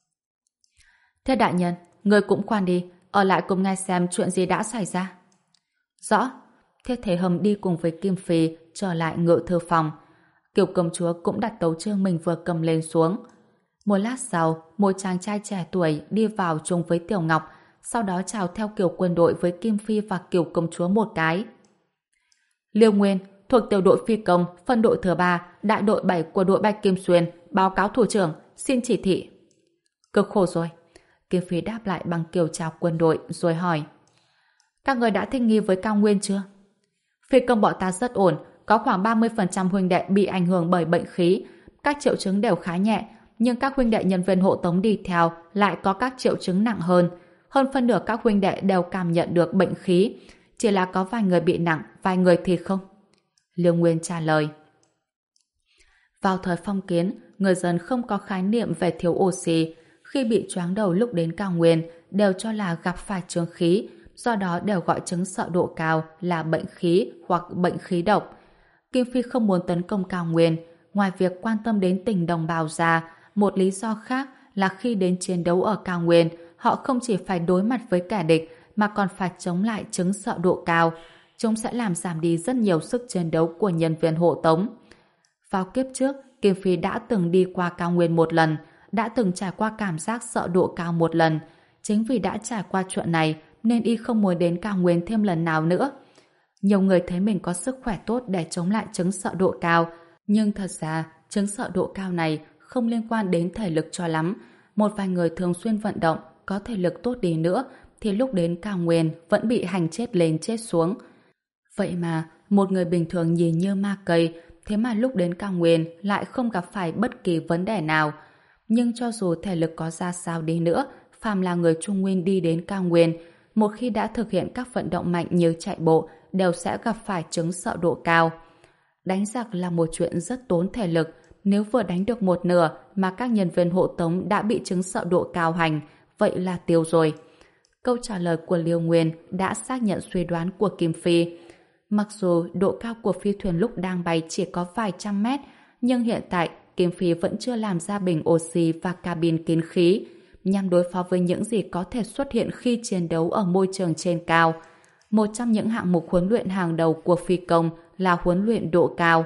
Thiết đại nhân, người cũng khoan đi, ở lại cùng nghe xem chuyện gì đã xảy ra. Rõ. Thiết Thế Hâm đi cùng với Kim Phi trở lại ngự thư phòng. Kiều công chúa cũng đặt tấu chương mình vừa cầm lên xuống. Một lát sau, một chàng trai trẻ tuổi đi vào chung với Tiểu Ngọc, sau đó chào theo kiểu quân đội với Kim Phi và Kiều công chúa một cái. Liêu Nguyên, thuộc tiểu đội phi công, phân đội thứ ba, đại đội bảy của đội Bạch Kim Xuyên, báo cáo thủ trưởng, xin chỉ thị. Cực khổ rồi. Kim Phi đáp lại bằng kiểu chào quân đội rồi hỏi. Các người đã thích nghi với cao nguyên chưa? Phi công bọn ta rất ổn, có khoảng ba mươi phần trăm huynh đệ bị ảnh hưởng bởi bệnh khí. Các triệu chứng đều khá nhẹ, nhưng các huynh đệ nhân viên hộ tống đi theo lại có các triệu chứng nặng hơn. Hơn phân nửa các huynh đệ đều cảm nhận được bệnh khí, chỉ là có vài người bị nặng, vài người thì không. Liêu Nguyên trả lời. Vào thời phong kiến, người dân không có khái niệm về thiếu oxy. Khi bị choáng đầu lúc đến cao nguyên, đều cho là gặp phải chứng khí, do đó đều gọi chứng sợ độ cao là bệnh khí hoặc bệnh khí độc. Kim Phi không muốn tấn công cao nguyên, ngoài việc quan tâm đến tình đồng bào ra, một lý do khác là khi đến chiến đấu ở cao nguyên, họ không chỉ phải đối mặt với kẻ địch mà còn phải chống lại chứng sợ độ cao. Chúng sẽ làm giảm đi rất nhiều sức chiến đấu của nhân viên hộ tống. Vào kiếp trước, Kim Phi đã từng đi qua cao nguyên một lần, đã từng trải qua cảm giác sợ độ cao một lần. Chính vì đã trải qua chuyện này nên y không muốn đến cao nguyên thêm lần nào nữa. Nhiều người thấy mình có sức khỏe tốt để chống lại chứng sợ độ cao, nhưng thật ra chứng sợ độ cao này không liên quan đến thể lực cho lắm. Một vài người thường xuyên vận động, có thể lực tốt đi nữa, thì lúc đến cao nguyên vẫn bị hành chết lên chết xuống. Vậy mà, một người bình thường nhìn như ma cây, thế mà lúc đến cao nguyên lại không gặp phải bất kỳ vấn đề nào. Nhưng cho dù thể lực có ra sao đi nữa, phàm là người Trung Nguyên đi đến cao nguyên, một khi đã thực hiện các vận động mạnh như chạy bộ, đều sẽ gặp phải chứng sợ độ cao. Đánh giặc là một chuyện rất tốn thể lực, nếu vừa đánh được một nửa mà các nhân viên hộ tống đã bị chứng sợ độ cao hành, vậy là tiêu rồi. Câu trả lời của Liêu Nguyên đã xác nhận suy đoán của Kim Phi. Mặc dù độ cao của phi thuyền lúc đang bay chỉ có vài trăm mét, nhưng hiện tại Kim Phi vẫn chưa làm ra bình oxy và cabin kín khí, nhằm đối phó với những gì có thể xuất hiện khi chiến đấu ở môi trường trên cao. Một trong những hạng mục huấn luyện hàng đầu của phi công là huấn luyện độ cao.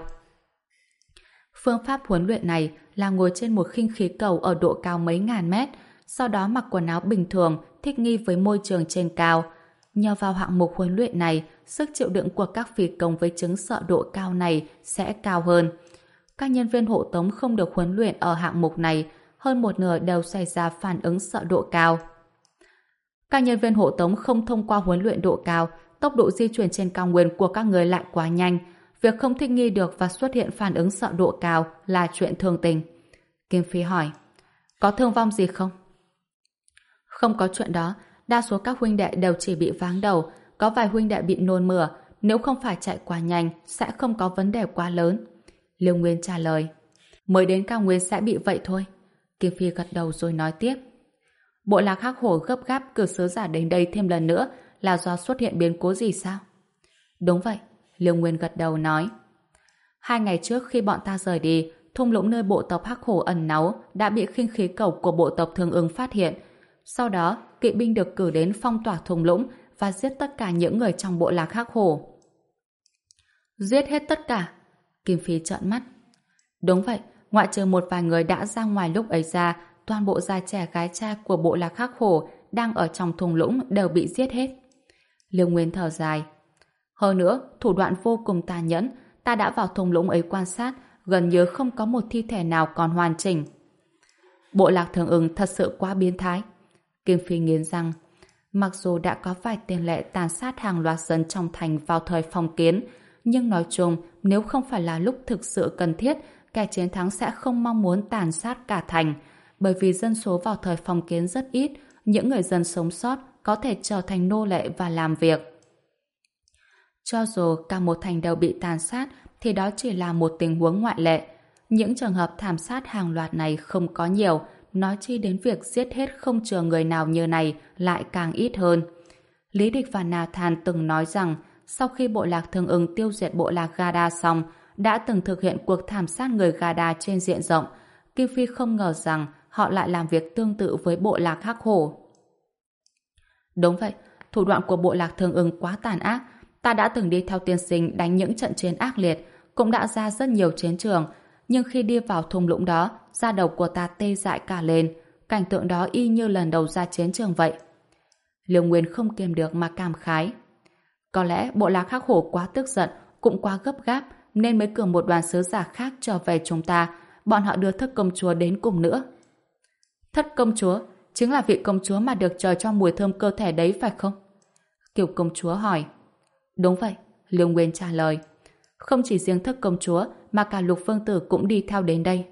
Phương pháp huấn luyện này là ngồi trên một khinh khí cầu ở độ cao mấy ngàn mét, sau đó mặc quần áo bình thường, thích nghi với môi trường trên cao. Nhờ vào hạng mục huấn luyện này, sức chịu đựng của các phi công với chứng sợ độ cao này sẽ cao hơn. Các nhân viên hộ tống không được huấn luyện ở hạng mục này, hơn một nửa đều xảy ra phản ứng sợ độ cao. Các nhân viên hộ tống không thông qua huấn luyện độ cao, tốc độ di chuyển trên cao nguyên của các người lại quá nhanh. Việc không thích nghi được và xuất hiện phản ứng sợ độ cao là chuyện thường tình. Kim Phi hỏi, có thương vong gì không? Không có chuyện đó, đa số các huynh đệ đều chỉ bị váng đầu, có vài huynh đệ bị nôn mửa, nếu không phải chạy quá nhanh sẽ không có vấn đề quá lớn. Liêu Nguyên trả lời. Mới đến cao nguyên sẽ bị vậy thôi. Kim Phi gật đầu rồi nói tiếp. Bộ lạc Hắc Hổ gấp gáp cử sứ giả đến đây thêm lần nữa là do xuất hiện biến cố gì sao? Đúng vậy, Liêu Nguyên gật đầu nói. Hai ngày trước khi bọn ta rời đi, thung lũng nơi bộ tộc Hắc Hổ ẩn náu đã bị khinh khí cầu của bộ tộc Thương Ưng phát hiện. Sau đó, kỵ binh được cử đến phong tỏa thung lũng và giết tất cả những người trong bộ lạc Hắc Hổ. Giết hết tất cả? Kim Phi trợn mắt. Đúng vậy, ngoại trừ một vài người đã ra ngoài lúc ấy ra, toàn bộ già trẻ gái trai của bộ lạc Hắc Hổ đang ở trong thung lũng đều bị giết hết. Liêu Nguyên thở dài. Hơn nữa, thủ đoạn vô cùng tàn nhẫn, ta đã vào thung lũng ấy quan sát, gần như không có một thi thể nào còn hoàn chỉnh. Bộ lạc Thương Ưng thật sự quá biến thái. Kim Phi nghiến răng. Mặc dù đã có vài tiền lệ tàn sát hàng loạt dân trong thành vào thời phong kiến, nhưng nói chung, nếu không phải là lúc thực sự cần thiết, kẻ chiến thắng sẽ không mong muốn tàn sát cả thành, bởi vì dân số vào thời phong kiến rất ít, những người dân sống sót có thể trở thành nô lệ và làm việc. Cho dù cả một thành đều bị tàn sát, thì đó chỉ là một tình huống ngoại lệ. Những trường hợp thảm sát hàng loạt này không có nhiều, nói chi đến việc giết hết không chừa người nào như này lại càng ít hơn. Lý Địch và Nathan từng nói rằng sau khi bộ lạc Thương Ưng tiêu diệt bộ lạc Gada xong, đã từng thực hiện cuộc thảm sát người Gada trên diện rộng. Kim Phi không ngờ rằng họ lại làm việc tương tự với bộ lạc Hắc Hổ. Đúng vậy, thủ đoạn của bộ lạc Thương Ưng quá tàn ác. Ta đã từng đi theo tiên sinh đánh những trận chiến ác liệt, cũng đã ra rất nhiều chiến trường, nhưng khi đi vào thung lũng đó, da đầu của ta tê dại cả lên. Cảnh tượng đó y như lần đầu ra chiến trường vậy. Liêu Nguyên không kiềm được mà cảm khái. Có lẽ bộ lạc Hắc Hổ quá tức giận, cũng quá gấp gáp, nên mới cử một đoàn sứ giả khác trở về chúng ta. Bọn họ đưa Thất Công Chúa đến cùng nữa. Thất Công Chúa? Chính là vị công chúa mà được trời cho mùi thơm cơ thể đấy phải không? Kiều công chúa hỏi. Đúng vậy, Liêu Nguyên trả lời. Không chỉ riêng Thất Công Chúa mà cả Lục Vương Tử cũng đi theo đến đây.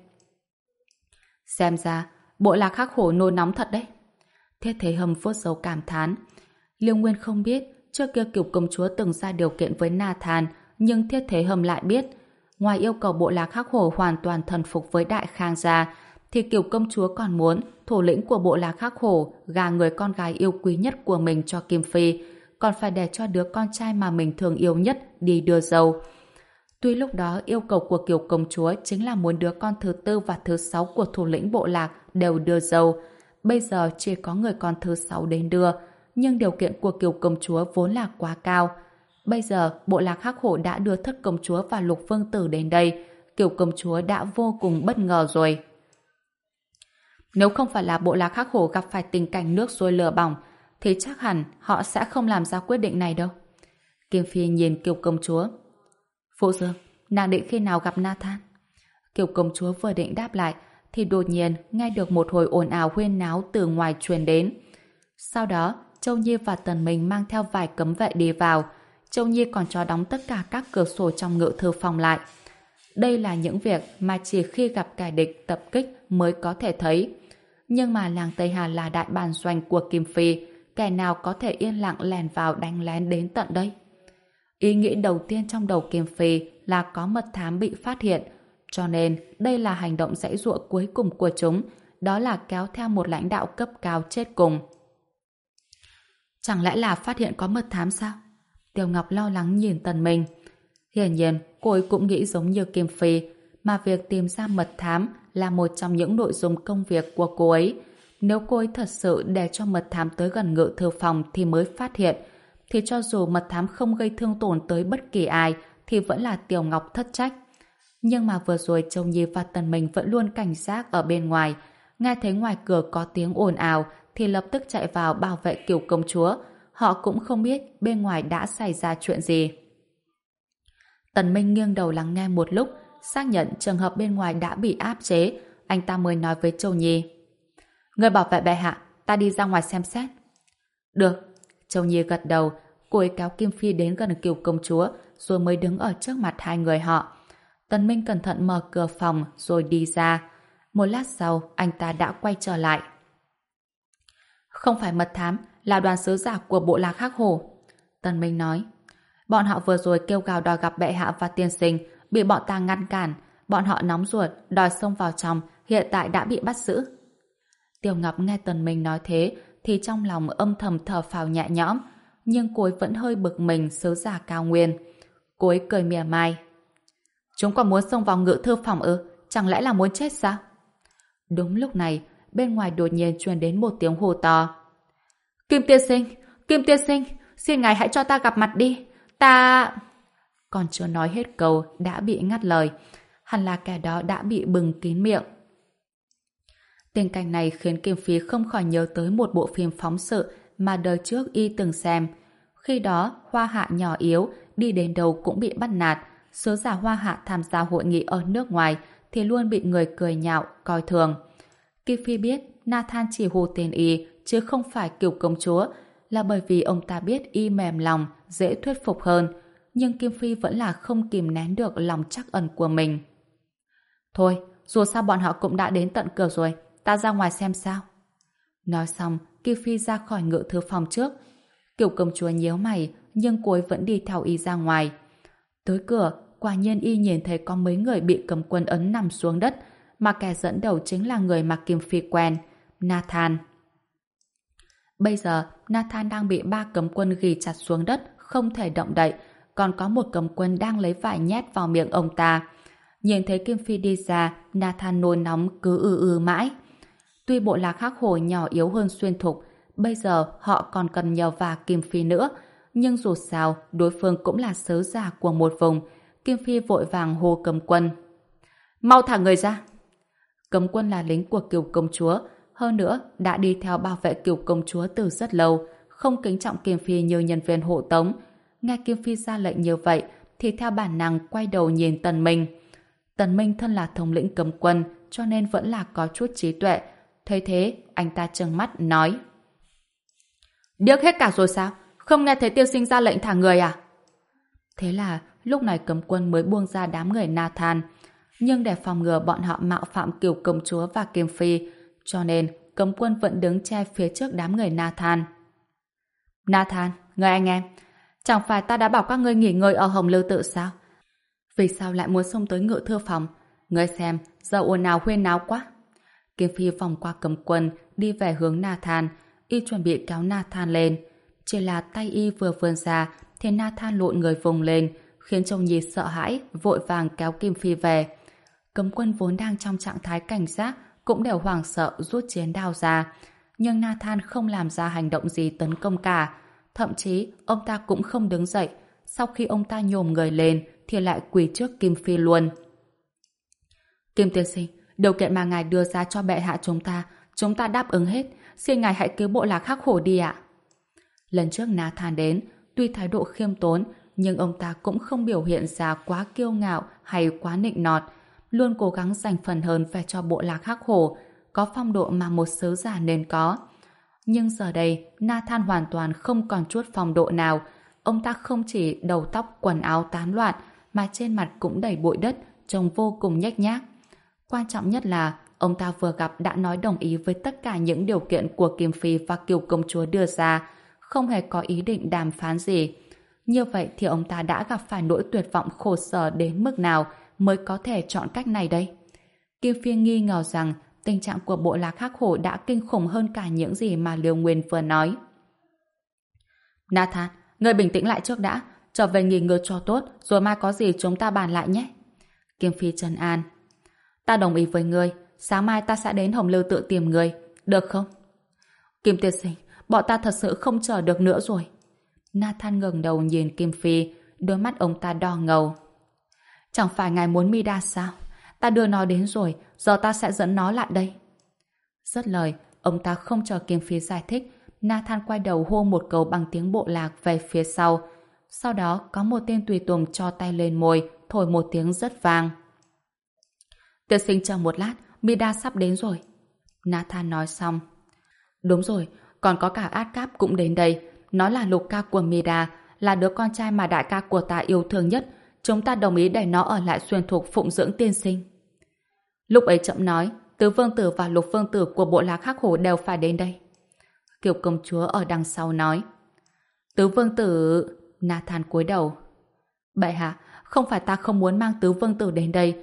Xem ra, bộ lạc Hắc Hổ nôn nóng thật đấy. Thiết Thế Hâm vuốt râu cảm thán. Liêu Nguyên không biết trước kia Kiều công chúa từng ra điều kiện với Nathan, nhưng Thiết Thế Hâm lại biết. Ngoài yêu cầu bộ lạc Hắc Hổ hoàn toàn thần phục với Đại Khang gia, thì Kiều công chúa còn muốn thủ lĩnh của bộ lạc Hắc Hổ gả người con gái yêu quý nhất của mình cho Kim Phi, còn phải để cho đứa con trai mà mình thương yêu nhất đi đưa dâu. Tuy lúc đó yêu cầu của Kiều công chúa chính là muốn đứa con thứ tư và thứ sáu của thủ lĩnh bộ lạc đều đưa dâu. Bây giờ chỉ có người con thứ sáu đến đưa, nhưng điều kiện của Kiều công chúa vốn là quá cao. Bây giờ bộ lạc Hắc Hổ đã đưa Thất Công Chúa và Lục Vương Tử đến đây, Kiều công chúa đã vô cùng bất ngờ rồi. Nếu không phải là bộ lạc Hắc Hổ gặp phải tình cảnh nước sôi lửa bỏng, thì chắc hẳn họ sẽ không làm ra quyết định này đâu. Kim Phi nhìn Kiều công chúa. Phụ Dương, nàng định khi nào gặp Nathan? Kiều công chúa vừa định đáp lại, thì đột nhiên nghe được một hồi ồn ào huyên náo từ ngoài truyền đến. Sau đó, Châu Nhi và Tần Minh mang theo vài cấm vệ đi vào. Châu Nhi còn cho đóng tất cả các cửa sổ trong ngự thư phòng lại. Đây là những việc mà chỉ khi gặp kẻ địch tập kích mới có thể thấy. Nhưng mà làng Tây Hà là đại bản doanh của Kim Phi, kẻ nào có thể yên lặng lèn vào đánh lén đến tận đây? Ý nghĩ đầu tiên trong đầu Kim Phi là có mật thám bị phát hiện, cho nên đây là hành động giãy giụa cuối cùng của chúng, đó là kéo theo một lãnh đạo cấp cao chết cùng. Chẳng lẽ là phát hiện có mật thám sao? Tiêu Ngọc lo lắng nhìn Tần Minh. Hiển nhiên, cô ấy cũng nghĩ giống như Kim Phi, mà việc tìm ra mật thám là một trong những nội dung công việc của cô ấy. Nếu cô ấy thật sự để cho mật thám tới gần ngự thư phòng thì mới phát hiện, thì cho dù mật thám không gây thương tổn tới bất kỳ ai thì vẫn là Tiểu Ngọc thất trách. Nhưng mà vừa rồi Châu Nhi và Tần Minh vẫn luôn cảnh giác ở bên ngoài, nghe thấy ngoài cửa có tiếng ồn ào thì lập tức chạy vào bảo vệ Kiều công chúa. Họ cũng không biết bên ngoài đã xảy ra chuyện gì. Tần Minh nghiêng đầu lắng nghe một lúc, xác nhận trường hợp bên ngoài đã bị áp chế, anh ta mới nói với Châu Nhi. Người bảo vệ bệ hạ, ta đi ra ngoài xem xét. Được. Châu Nhi gật đầu, cô ấy kéo Kim Phi đến gần Kiều công chúa, rồi mới đứng ở trước mặt hai người họ. Tần Minh cẩn thận mở cửa phòng rồi đi ra. Một lát sau, anh ta đã quay trở lại. Không phải mật thám, là đoàn sứ giả của bộ lạc Hắc Hổ. Tần Minh nói. Bọn họ vừa rồi kêu gào đòi gặp bệ hạ và tiên sinh, bị bọn ta ngăn cản. bọn họ nóng ruột, đòi xông vào trong, hiện tại đã bị bắt giữ. Tiểu Ngọc nghe Tần Minh nói thế, thì trong lòng âm thầm thở phào nhẹ nhõm, nhưng cô ấy vẫn hơi bực mình sứ giả Cao Nguyên. Cô ấy cười mỉa mai. Chúng còn muốn xông vào ngự thư phòng ư? Chẳng lẽ là muốn chết sao? Đúng lúc này, bên ngoài đột nhiên truyền đến một tiếng hô to. Kim tiên sinh, Kim tiên sinh, xin ngài hãy cho ta gặp mặt đi. Ta... Còn chưa nói hết câu, đã bị ngắt lời. Hẳn là kẻ đó đã bị bừng kín miệng. Tình cảnh này khiến Kim Phi không khỏi nhớ tới một bộ phim phóng sự mà đời trước y từng xem. Khi đó, Hoa Hạ nhỏ yếu, đi đến đâu cũng bị bắt nạt. Sứ giả Hoa Hạ tham gia hội nghị ở nước ngoài thì luôn bị người cười nhạo, coi thường. Kim Phi biết Nathan chỉ hù tên y, chứ không phải Cửu công chúa, là bởi vì ông ta biết y mềm lòng, dễ thuyết phục hơn. Nhưng Kim Phi vẫn là không kìm nén được lòng trắc ẩn của mình. Thôi, dù sao bọn họ cũng đã đến tận cửa rồi, ta ra ngoài xem sao. Nói xong, Kim Phi ra khỏi ngự thư phòng trước. Cửu công chúa nhíu mày, nhưng cô ấy vẫn đi theo y ra ngoài. Tới cửa, quả nhiên y nhìn thấy có mấy người bị cấm quân ấn nằm xuống đất, mà kẻ dẫn đầu chính là người mà Kim Phi quen, Nathan. Bây giờ, Nathan đang bị ba cấm quân ghì chặt xuống đất, không thể động đậy, còn có một cấm quân đang lấy vải nhét vào miệng ông ta. Nhìn thấy Kim Phi đi ra, Nathan nôn nóng cứ ư ư mãi. Tuy bộ lạc Hắc Hổ nhỏ yếu hơn Xuyên Thục, bây giờ họ còn cần nhờ vả Kim Phi nữa, nhưng dù sao, đối phương cũng là sứ giả của một vùng. Kim Phi vội vàng hô cấm quân. Mau thả người ra! Cấm quân là lính của Cửu công chúa, hơn nữa đã đi theo bảo vệ Cửu công chúa từ rất lâu, không kính trọng Kim Phi như nhân viên hộ tống. Nghe Kim Phi ra lệnh như vậy, thì theo bản năng quay đầu nhìn Tần Minh. Tần Minh thân là thống lĩnh cấm quân, cho nên vẫn là có chút trí tuệ. Thấy thế, anh ta trừng mắt nói. Điếc hết cả rồi sao? Không nghe thấy tiên sinh ra lệnh thả người à? Thế là lúc này cấm quân mới buông ra đám người Nathan. Nhưng để phòng ngừa bọn họ mạo phạm Cửu công chúa và Kim Phi, cho nên cấm quân vẫn đứng che phía trước đám người Nathan. Nathan, người anh em, chẳng phải ta đã bảo các ngươi nghỉ ngơi ở Hồng Lưu Tự sao? Vì sao lại muốn xông tới ngự thư phòng? Ngươi xem, giờ ồn ào huyên náo quá. Kim Phi vòng qua cấm quân, đi về hướng Nathan, y chuẩn bị kéo Nathan lên. Chỉ là tay y vừa vươn ra, thì Nathan lộn người vùng lên, khiến Trông Nhi sợ hãi, vội vàng kéo Kim Phi về. Cấm quân vốn đang trong trạng thái cảnh giác, cũng đều hoảng sợ rút chiến đao ra. Nhưng Nathan không làm ra hành động gì tấn công cả. Thậm chí, ông ta cũng không đứng dậy. Sau khi ông ta nhổm người lên, thì lại quỳ trước Kim Phi luôn. Kim tiên sinh, điều kiện mà ngài đưa ra cho bệ hạ chúng ta, chúng ta đáp ứng hết. Xin ngài hãy cứu bộ lạc Hắc Hổ đi ạ. Lần trước Nathan đến, tuy thái độ khiêm tốn, nhưng ông ta cũng không biểu hiện ra quá kiêu ngạo hay quá nịnh nọt, luôn cố gắng dành phần hơn về cho bộ lạc Hắc Hổ, có phong độ mà một sứ giả nên có. Nhưng giờ đây, Nathan hoàn toàn không còn chút phong độ nào. Ông ta không chỉ đầu tóc quần áo tán loạn, mà trên mặt cũng đầy bụi đất, trông vô cùng nhếch nhác. Quan trọng nhất là, ông ta vừa gặp đã nói đồng ý với tất cả những điều kiện của Kim Phi và Cửu công chúa đưa ra, không hề có ý định đàm phán gì. Như vậy thì ông ta đã gặp phải nỗi tuyệt vọng khổ sở đến mức nào mới có thể chọn cách này đây? Kim Phi nghi ngờ rằng tình trạng của bộ lạc Hắc Hổ đã kinh khủng hơn cả những gì mà Liêu Nguyên vừa nói. Nathan, ngươi bình tĩnh lại trước đã, trở về nghỉ ngơi cho tốt, rồi mai có gì chúng ta bàn lại nhé. Kim Phi trấn an. Ta đồng ý với ngươi, sáng mai ta sẽ đến Hồng Lưu Tự tìm ngươi, được không? Kim tiên sinh, bọn ta thật sự không chờ được nữa rồi. Nathan ngẩng đầu nhìn Kim Phi, đôi mắt ông ta đỏ ngầu. Chẳng phải ngài muốn Midas sao? Ta đưa nó đến rồi, giờ ta sẽ dẫn nó lại đây. Dứt lời, ông ta không chờ Kim Phi giải thích, Nathan quay đầu hô một câu bằng tiếng bộ lạc về phía sau. Sau đó có một tên tùy tùng cho tay lên môi, thổi một tiếng rất vang. Tiên sinh chờ một lát, Midas sắp đến rồi. Nathan nói xong. Đúng rồi, còn có cả Adcap cũng đến đây. Nó là lục ca của Midas, là đứa con trai mà đại ca của ta yêu thương nhất. Chúng ta đồng ý để nó ở lại Xuyên Thục phụng dưỡng tiên sinh. Lúc ấy chậm nói, tứ vương tử và lục vương tử của bộ lạc Hắc Hổ đều phải đến đây. Kiều công chúa ở đằng sau nói. Tứ vương tử... Nathan cúi đầu. Bệ hạ, không phải ta không muốn mang tứ vương tử đến đây,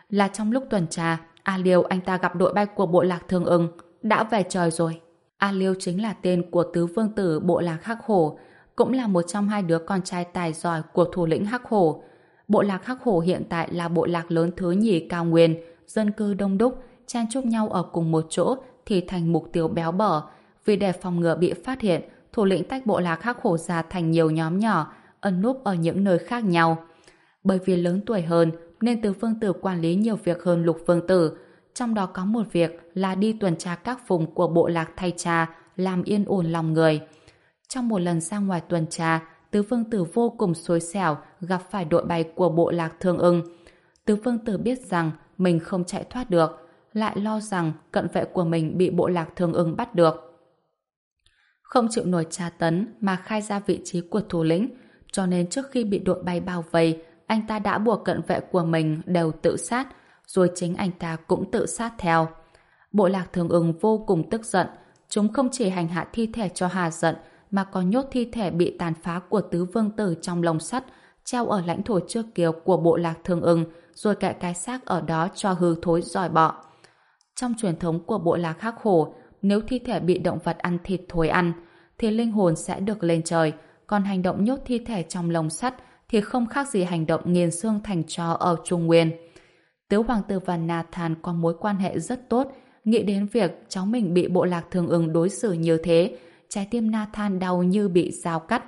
Là trong lúc tuần tra, A Liêu anh ta gặp đội bay của bộ lạc Thương Ưng, đã về trời rồi. A Liêu chính là tên của tứ vương tử bộ lạc Hắc Hổ, cũng là một trong hai đứa con trai tài giỏi của thủ lĩnh Hắc Hổ. Bộ lạc Hắc Hổ hiện tại là bộ lạc lớn thứ nhì cao nguyên, dân cư đông đúc, chen chúc nhau ở cùng một chỗ thì thành mục tiêu béo bở. Vì để phòng ngừa bị phát hiện, thủ lĩnh tách bộ lạc Hắc Hổ ra thành nhiều nhóm nhỏ, ẩn núp ở những nơi khác nhau. Bởi vì lớn tuổi hơn, nên tứ vương tử quản lý nhiều việc hơn lục vương tử. Trong đó có một việc là đi tuần tra các vùng của bộ lạc thay cha, làm yên ổn lòng người. Trong một lần ra ngoài tuần tra, tứ vương tử vô cùng xui xẻo gặp phải đội bay của bộ lạc Thương Ưng. Tứ vương tử biết rằng mình không chạy thoát được, lại lo rằng cận vệ của mình bị bộ lạc Thương Ưng bắt được. Không chịu nổi tra tấn mà khai ra vị trí của thủ lĩnh, cho nên trước khi bị đội bay bao vây, anh ta đã buộc cận vệ của mình đều tự sát, rồi chính anh ta cũng tự sát theo. Bộ lạc Thương Ưng vô cùng tức giận, chúng không chỉ hành hạ thi thể cho hà giận, mà còn nhốt thi thể bị tàn phá của tứ vương tử trong lồng sắt, treo ở lãnh thổ trước kia của bộ lạc Thương Ưng, rồi kệ cái xác ở đó cho hư thối dòi bọ. Trong truyền thống của bộ lạc Hắc Hổ, nếu thi thể bị động vật ăn thịt thối ăn, thì linh hồn sẽ được lên trời, còn hành động nhốt thi thể trong lồng sắt thì không khác gì hành động nghiền xương thành tro ở Trung Nguyên. Tứ hoàng tử và Nathan có mối quan hệ rất tốt, nghĩ đến việc cháu mình bị bộ lạc Thương Ưng đối xử như thế, trái tim Nathan đau như bị dao cắt.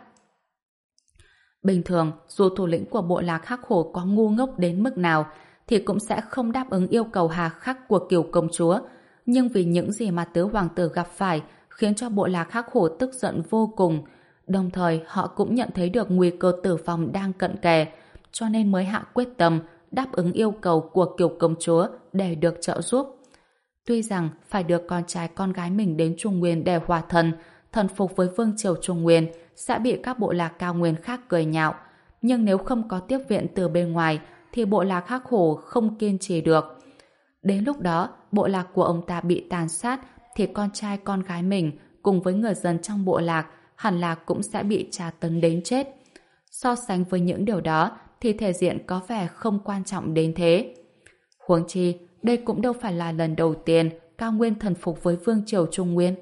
Bình thường, dù thủ lĩnh của bộ lạc Hắc Hổ có ngu ngốc đến mức nào, thì cũng sẽ không đáp ứng yêu cầu hà khắc của Kiều công chúa. Nhưng vì những gì mà tứ hoàng tử gặp phải khiến cho bộ lạc Hắc Hổ tức giận vô cùng. Đồng thời, họ cũng nhận thấy được nguy cơ tử vong đang cận kề, cho nên mới hạ quyết tâm đáp ứng yêu cầu của Kiều công chúa để được trợ giúp. Tuy rằng phải được con trai con gái mình đến Trung Nguyên để hòa thân, thần phục với vương triều Trung Nguyên sẽ bị các bộ lạc cao nguyên khác cười nhạo, nhưng nếu không có tiếp viện từ bên ngoài thì bộ lạc Hắc Hổ không kiên trì được. Đến lúc đó, bộ lạc của ông ta bị tàn sát thì con trai con gái mình cùng với người dân trong bộ lạc hẳn là cũng sẽ bị tra tấn đến chết. So sánh với những điều đó thì thể diện có vẻ không quan trọng đến thế. Huống chi, đây cũng đâu phải là lần đầu tiên cao nguyên thần phục với vương triều Trung Nguyên.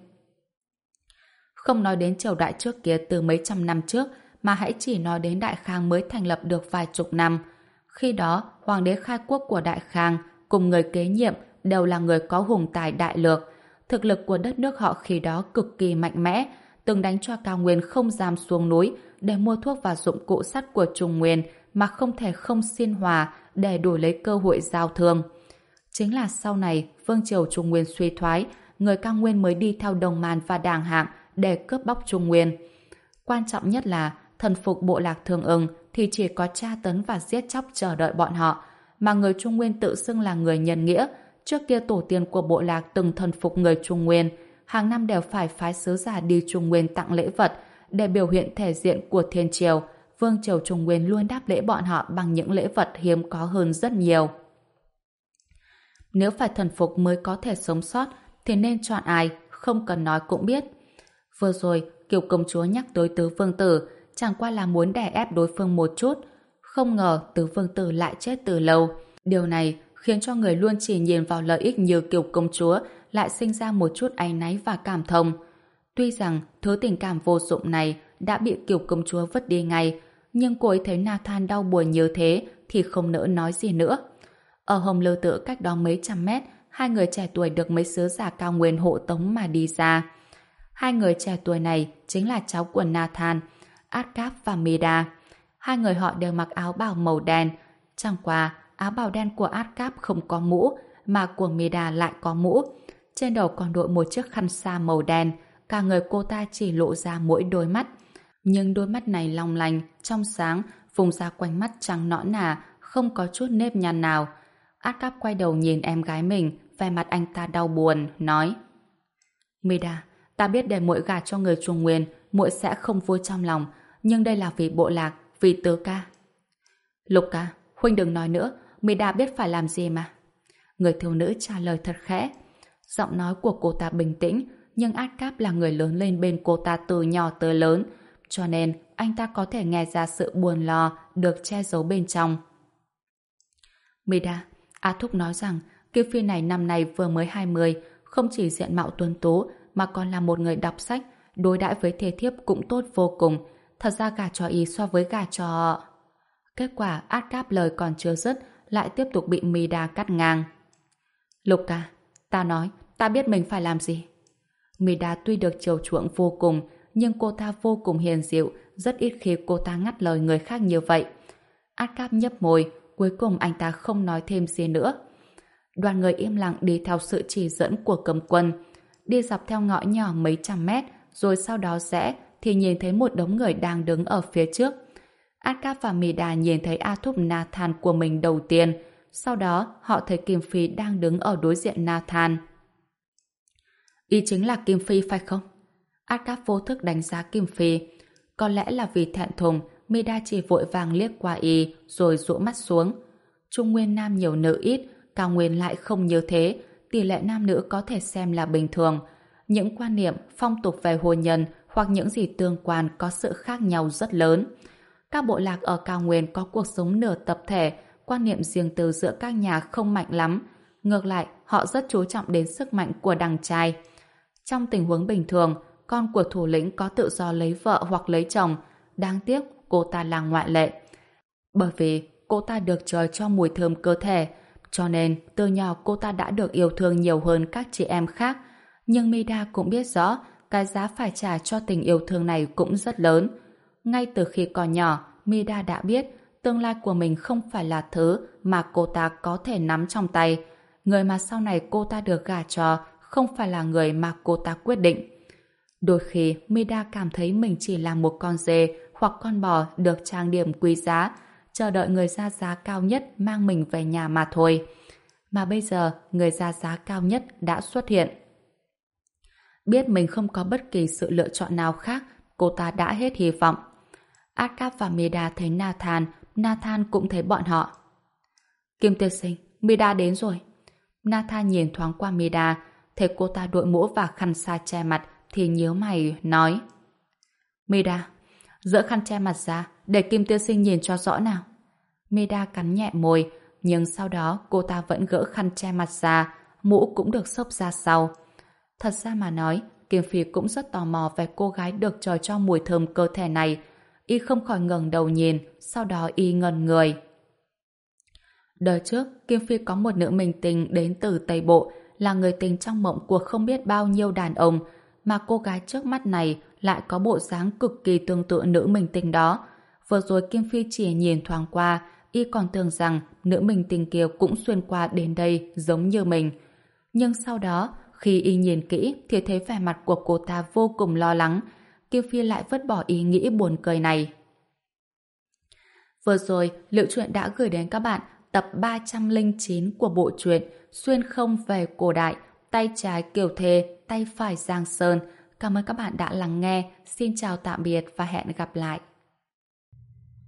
Không nói đến triều đại trước kia từ mấy trăm năm trước, mà hãy chỉ nói đến Đại Khang mới thành lập được vài chục năm. Khi đó, hoàng đế khai quốc của Đại Khang cùng người kế nhiệm đều là người có hùng tài đại lược. Thực lực của đất nước họ khi đó cực kỳ mạnh mẽ, từng đánh cho cao nguyên không dám xuống núi để mua thuốc và dụng cụ sắt của Trung Nguyên mà không thể không xin hòa để đổi lấy cơ hội giao thương. Chính là sau này vương triều Trung Nguyên suy thoái, người cao nguyên mới đi theo Đồng Man và Đàng Hạm để cướp bóc Trung Nguyên. Quan trọng nhất là thần phục bộ lạc Thương Ưng thì chỉ có tra tấn và giết chóc chờ đợi bọn họ, mà người Trung Nguyên tự xưng là người nhân nghĩa. Trước kia tổ tiên của bộ lạc từng thần phục người Trung Nguyên, hàng năm đều phải phái sứ giả đi Trung Nguyên tặng lễ vật để biểu hiện thể diện của thiên triều. Vương triều Trung Nguyên luôn đáp lễ bọn họ bằng những lễ vật hiếm có hơn rất nhiều. Nếu phải thần phục mới có thể sống sót thì nên chọn ai, không cần nói cũng biết. Vừa rồi, Kiều công chúa nhắc tới tứ vương tử, chẳng qua là muốn đè ép đối phương một chút. Không ngờ tứ vương tử lại chết từ lâu. Điều này khiến cho người luôn chỉ nhìn vào lợi ích như Kiều công chúa lại sinh ra một chút áy náy và cảm thông. Tuy rằng thứ tình cảm vô dụng này đã bị Kiều công chúa vứt đi ngay, nhưng cô ấy thấy Nathan đau buồn như thế thì không nỡ nói gì nữa. Ở Hồng Lư Tự cách đó mấy trăm mét, hai người trẻ tuổi được mấy sứ giả cao nguyên hộ tống mà đi ra. Hai người trẻ tuổi này chính là cháu của Nathan, Atcap và Mida. Hai người họ đều mặc áo bào màu đen. Chẳng qua, áo bào đen của Atcap không có mũ, mà của Mida lại có mũ. Trên đầu còn đội một chiếc khăn sa màu đen, cả người cô ta chỉ lộ ra mỗi đôi mắt. Nhưng đôi mắt này long lanh, trong sáng, vùng ra quanh mắt trắng nõn nà, không có chút nếp nhăn nào. Atcap quay đầu nhìn em gái mình, vẻ mặt anh ta đau buồn, nói: Mida, ta biết để muội gả cho người Trung Nguyên, muội sẽ không vui trong lòng, nhưng đây là vì bộ lạc, vì tứ ca. Lục ca, huynh đừng nói nữa, Mida biết phải làm gì mà. Người thiếu nữ trả lời thật khẽ. Giọng nói của cô ta bình tĩnh, nhưng Atcap là người lớn lên bên cô ta từ nhỏ tới lớn, cho nên anh ta có thể nghe ra sự buồn lo được che giấu bên trong. Mida, A Thúc nói rằng Kim Phi này năm nay vừa mới hai mươi, không chỉ diện mạo tuấn tú mà còn là một người đọc sách, đối đãi với thê thiếp cũng tốt vô cùng. Thật ra gả cho y so với gả cho... Kết quả Asgard lời còn chưa dứt lại tiếp tục bị Mida cắt ngang. Luca, ta nói, ta biết mình phải làm gì. Mida tuy được chiều chuộng vô cùng, nhưng cô ta vô cùng hiền dịu, rất ít khi cô ta ngắt lời người khác như vậy. Asgard nhấp môi, cuối cùng anh ta không nói thêm gì nữa. Đoàn người im lặng đi theo sự chỉ dẫn của Cấm Quân, đi dọc theo ngõ nhỏ mấy trăm mét, rồi sau đó rẽ thì nhìn thấy một đống người đang đứng ở phía trước. Asgard và Mida nhìn thấy A Thúc Nathan của mình đầu tiên, sau đó họ thấy Kim Phi đang đứng ở đối diện Nathan. Ý chính là Kim Phi phải không? Asgard vô thức đánh giá Kim Phi. Có lẽ là vì thẹn thùng, Mida chỉ vội vàng liếc qua y rồi rũ mắt xuống. Trung nguyên nam nhiều nữ ít, cao nguyên lại không như thế, tỷ lệ nam nữ có thể xem là bình thường. Những quan niệm, phong tục về hôn nhân hoặc những gì tương quan có sự khác nhau rất lớn. Các bộ lạc ở cao nguyên có cuộc sống nửa tập thể, quan niệm riêng tư giữa các nhà không mạnh lắm. Ngược lại, họ rất chú trọng đến sức mạnh của đàn trai. Trong tình huống bình thường, con của thủ lĩnh có tự do lấy vợ hoặc lấy chồng. Đáng tiếc, cô ta là ngoại lệ. Bởi vì cô ta được trời cho mùi thơm cơ thể, cho nên từ nhỏ cô ta đã được yêu thương nhiều hơn các chị em khác. Nhưng Mida cũng biết rõ, cái giá phải trả cho tình yêu thương này cũng rất lớn. Ngay từ khi còn nhỏ, Mida đã biết tương lai của mình không phải là thứ mà cô ta có thể nắm trong tay. Người mà sau này cô ta được gả cho không phải là người mà cô ta quyết định. Đôi khi, Mida cảm thấy mình chỉ là một con dê hoặc con bò được trang điểm quý giá, chờ đợi người ra giá cao nhất mang mình về nhà mà thôi. Mà bây giờ, người ra giá cao nhất đã xuất hiện. Biết mình không có bất kỳ sự lựa chọn nào khác, cô ta đã hết hy vọng. Asgard và Mida thấy Nathan, Nathan cũng thấy bọn họ. Kim tiên sinh, Mida đến rồi. Nathan nhìn thoáng qua Mida, thấy cô ta đội mũ và khăn sa che mặt thì nhíu mày nói: Mida, dỡ khăn che mặt ra để Kim tiên sinh nhìn cho rõ nào. Mida cắn nhẹ môi, nhưng sau đó cô ta vẫn gỡ khăn che mặt ra, mũ cũng được xốc ra sau. Thật ra mà nói, Kim Phi cũng rất tò mò về cô gái được trời cho mùi thơm cơ thể này. Y không khỏi ngẩng đầu nhìn, sau đó y ngẩn người. Đời trước, Kim Phi có một nữ minh tinh đến từ Tây Bộ, là người tình trong mộng của không biết bao nhiêu đàn ông, mà cô gái trước mắt này lại có bộ dáng cực kỳ tương tự nữ minh tinh đó. Vừa rồi Kim Phi chỉ nhìn thoáng qua, y còn tưởng rằng nữ minh tinh kia cũng xuyên qua đến đây giống như mình. Nhưng sau đó, khi y nhìn kỹ thì thấy vẻ mặt của cô ta vô cùng lo lắng. Kim Phi lại vứt bỏ ý nghĩ buồn cười này. Vừa rồi, Liệu Truyện đã gửi đến các bạn tập ba trăm lẻ chín của bộ truyện Xuyên không về cổ đại, tay trái Kiều Thê, tay phải Giang Sơn. Cảm ơn các bạn đã lắng nghe. Xin chào tạm biệt và hẹn gặp lại.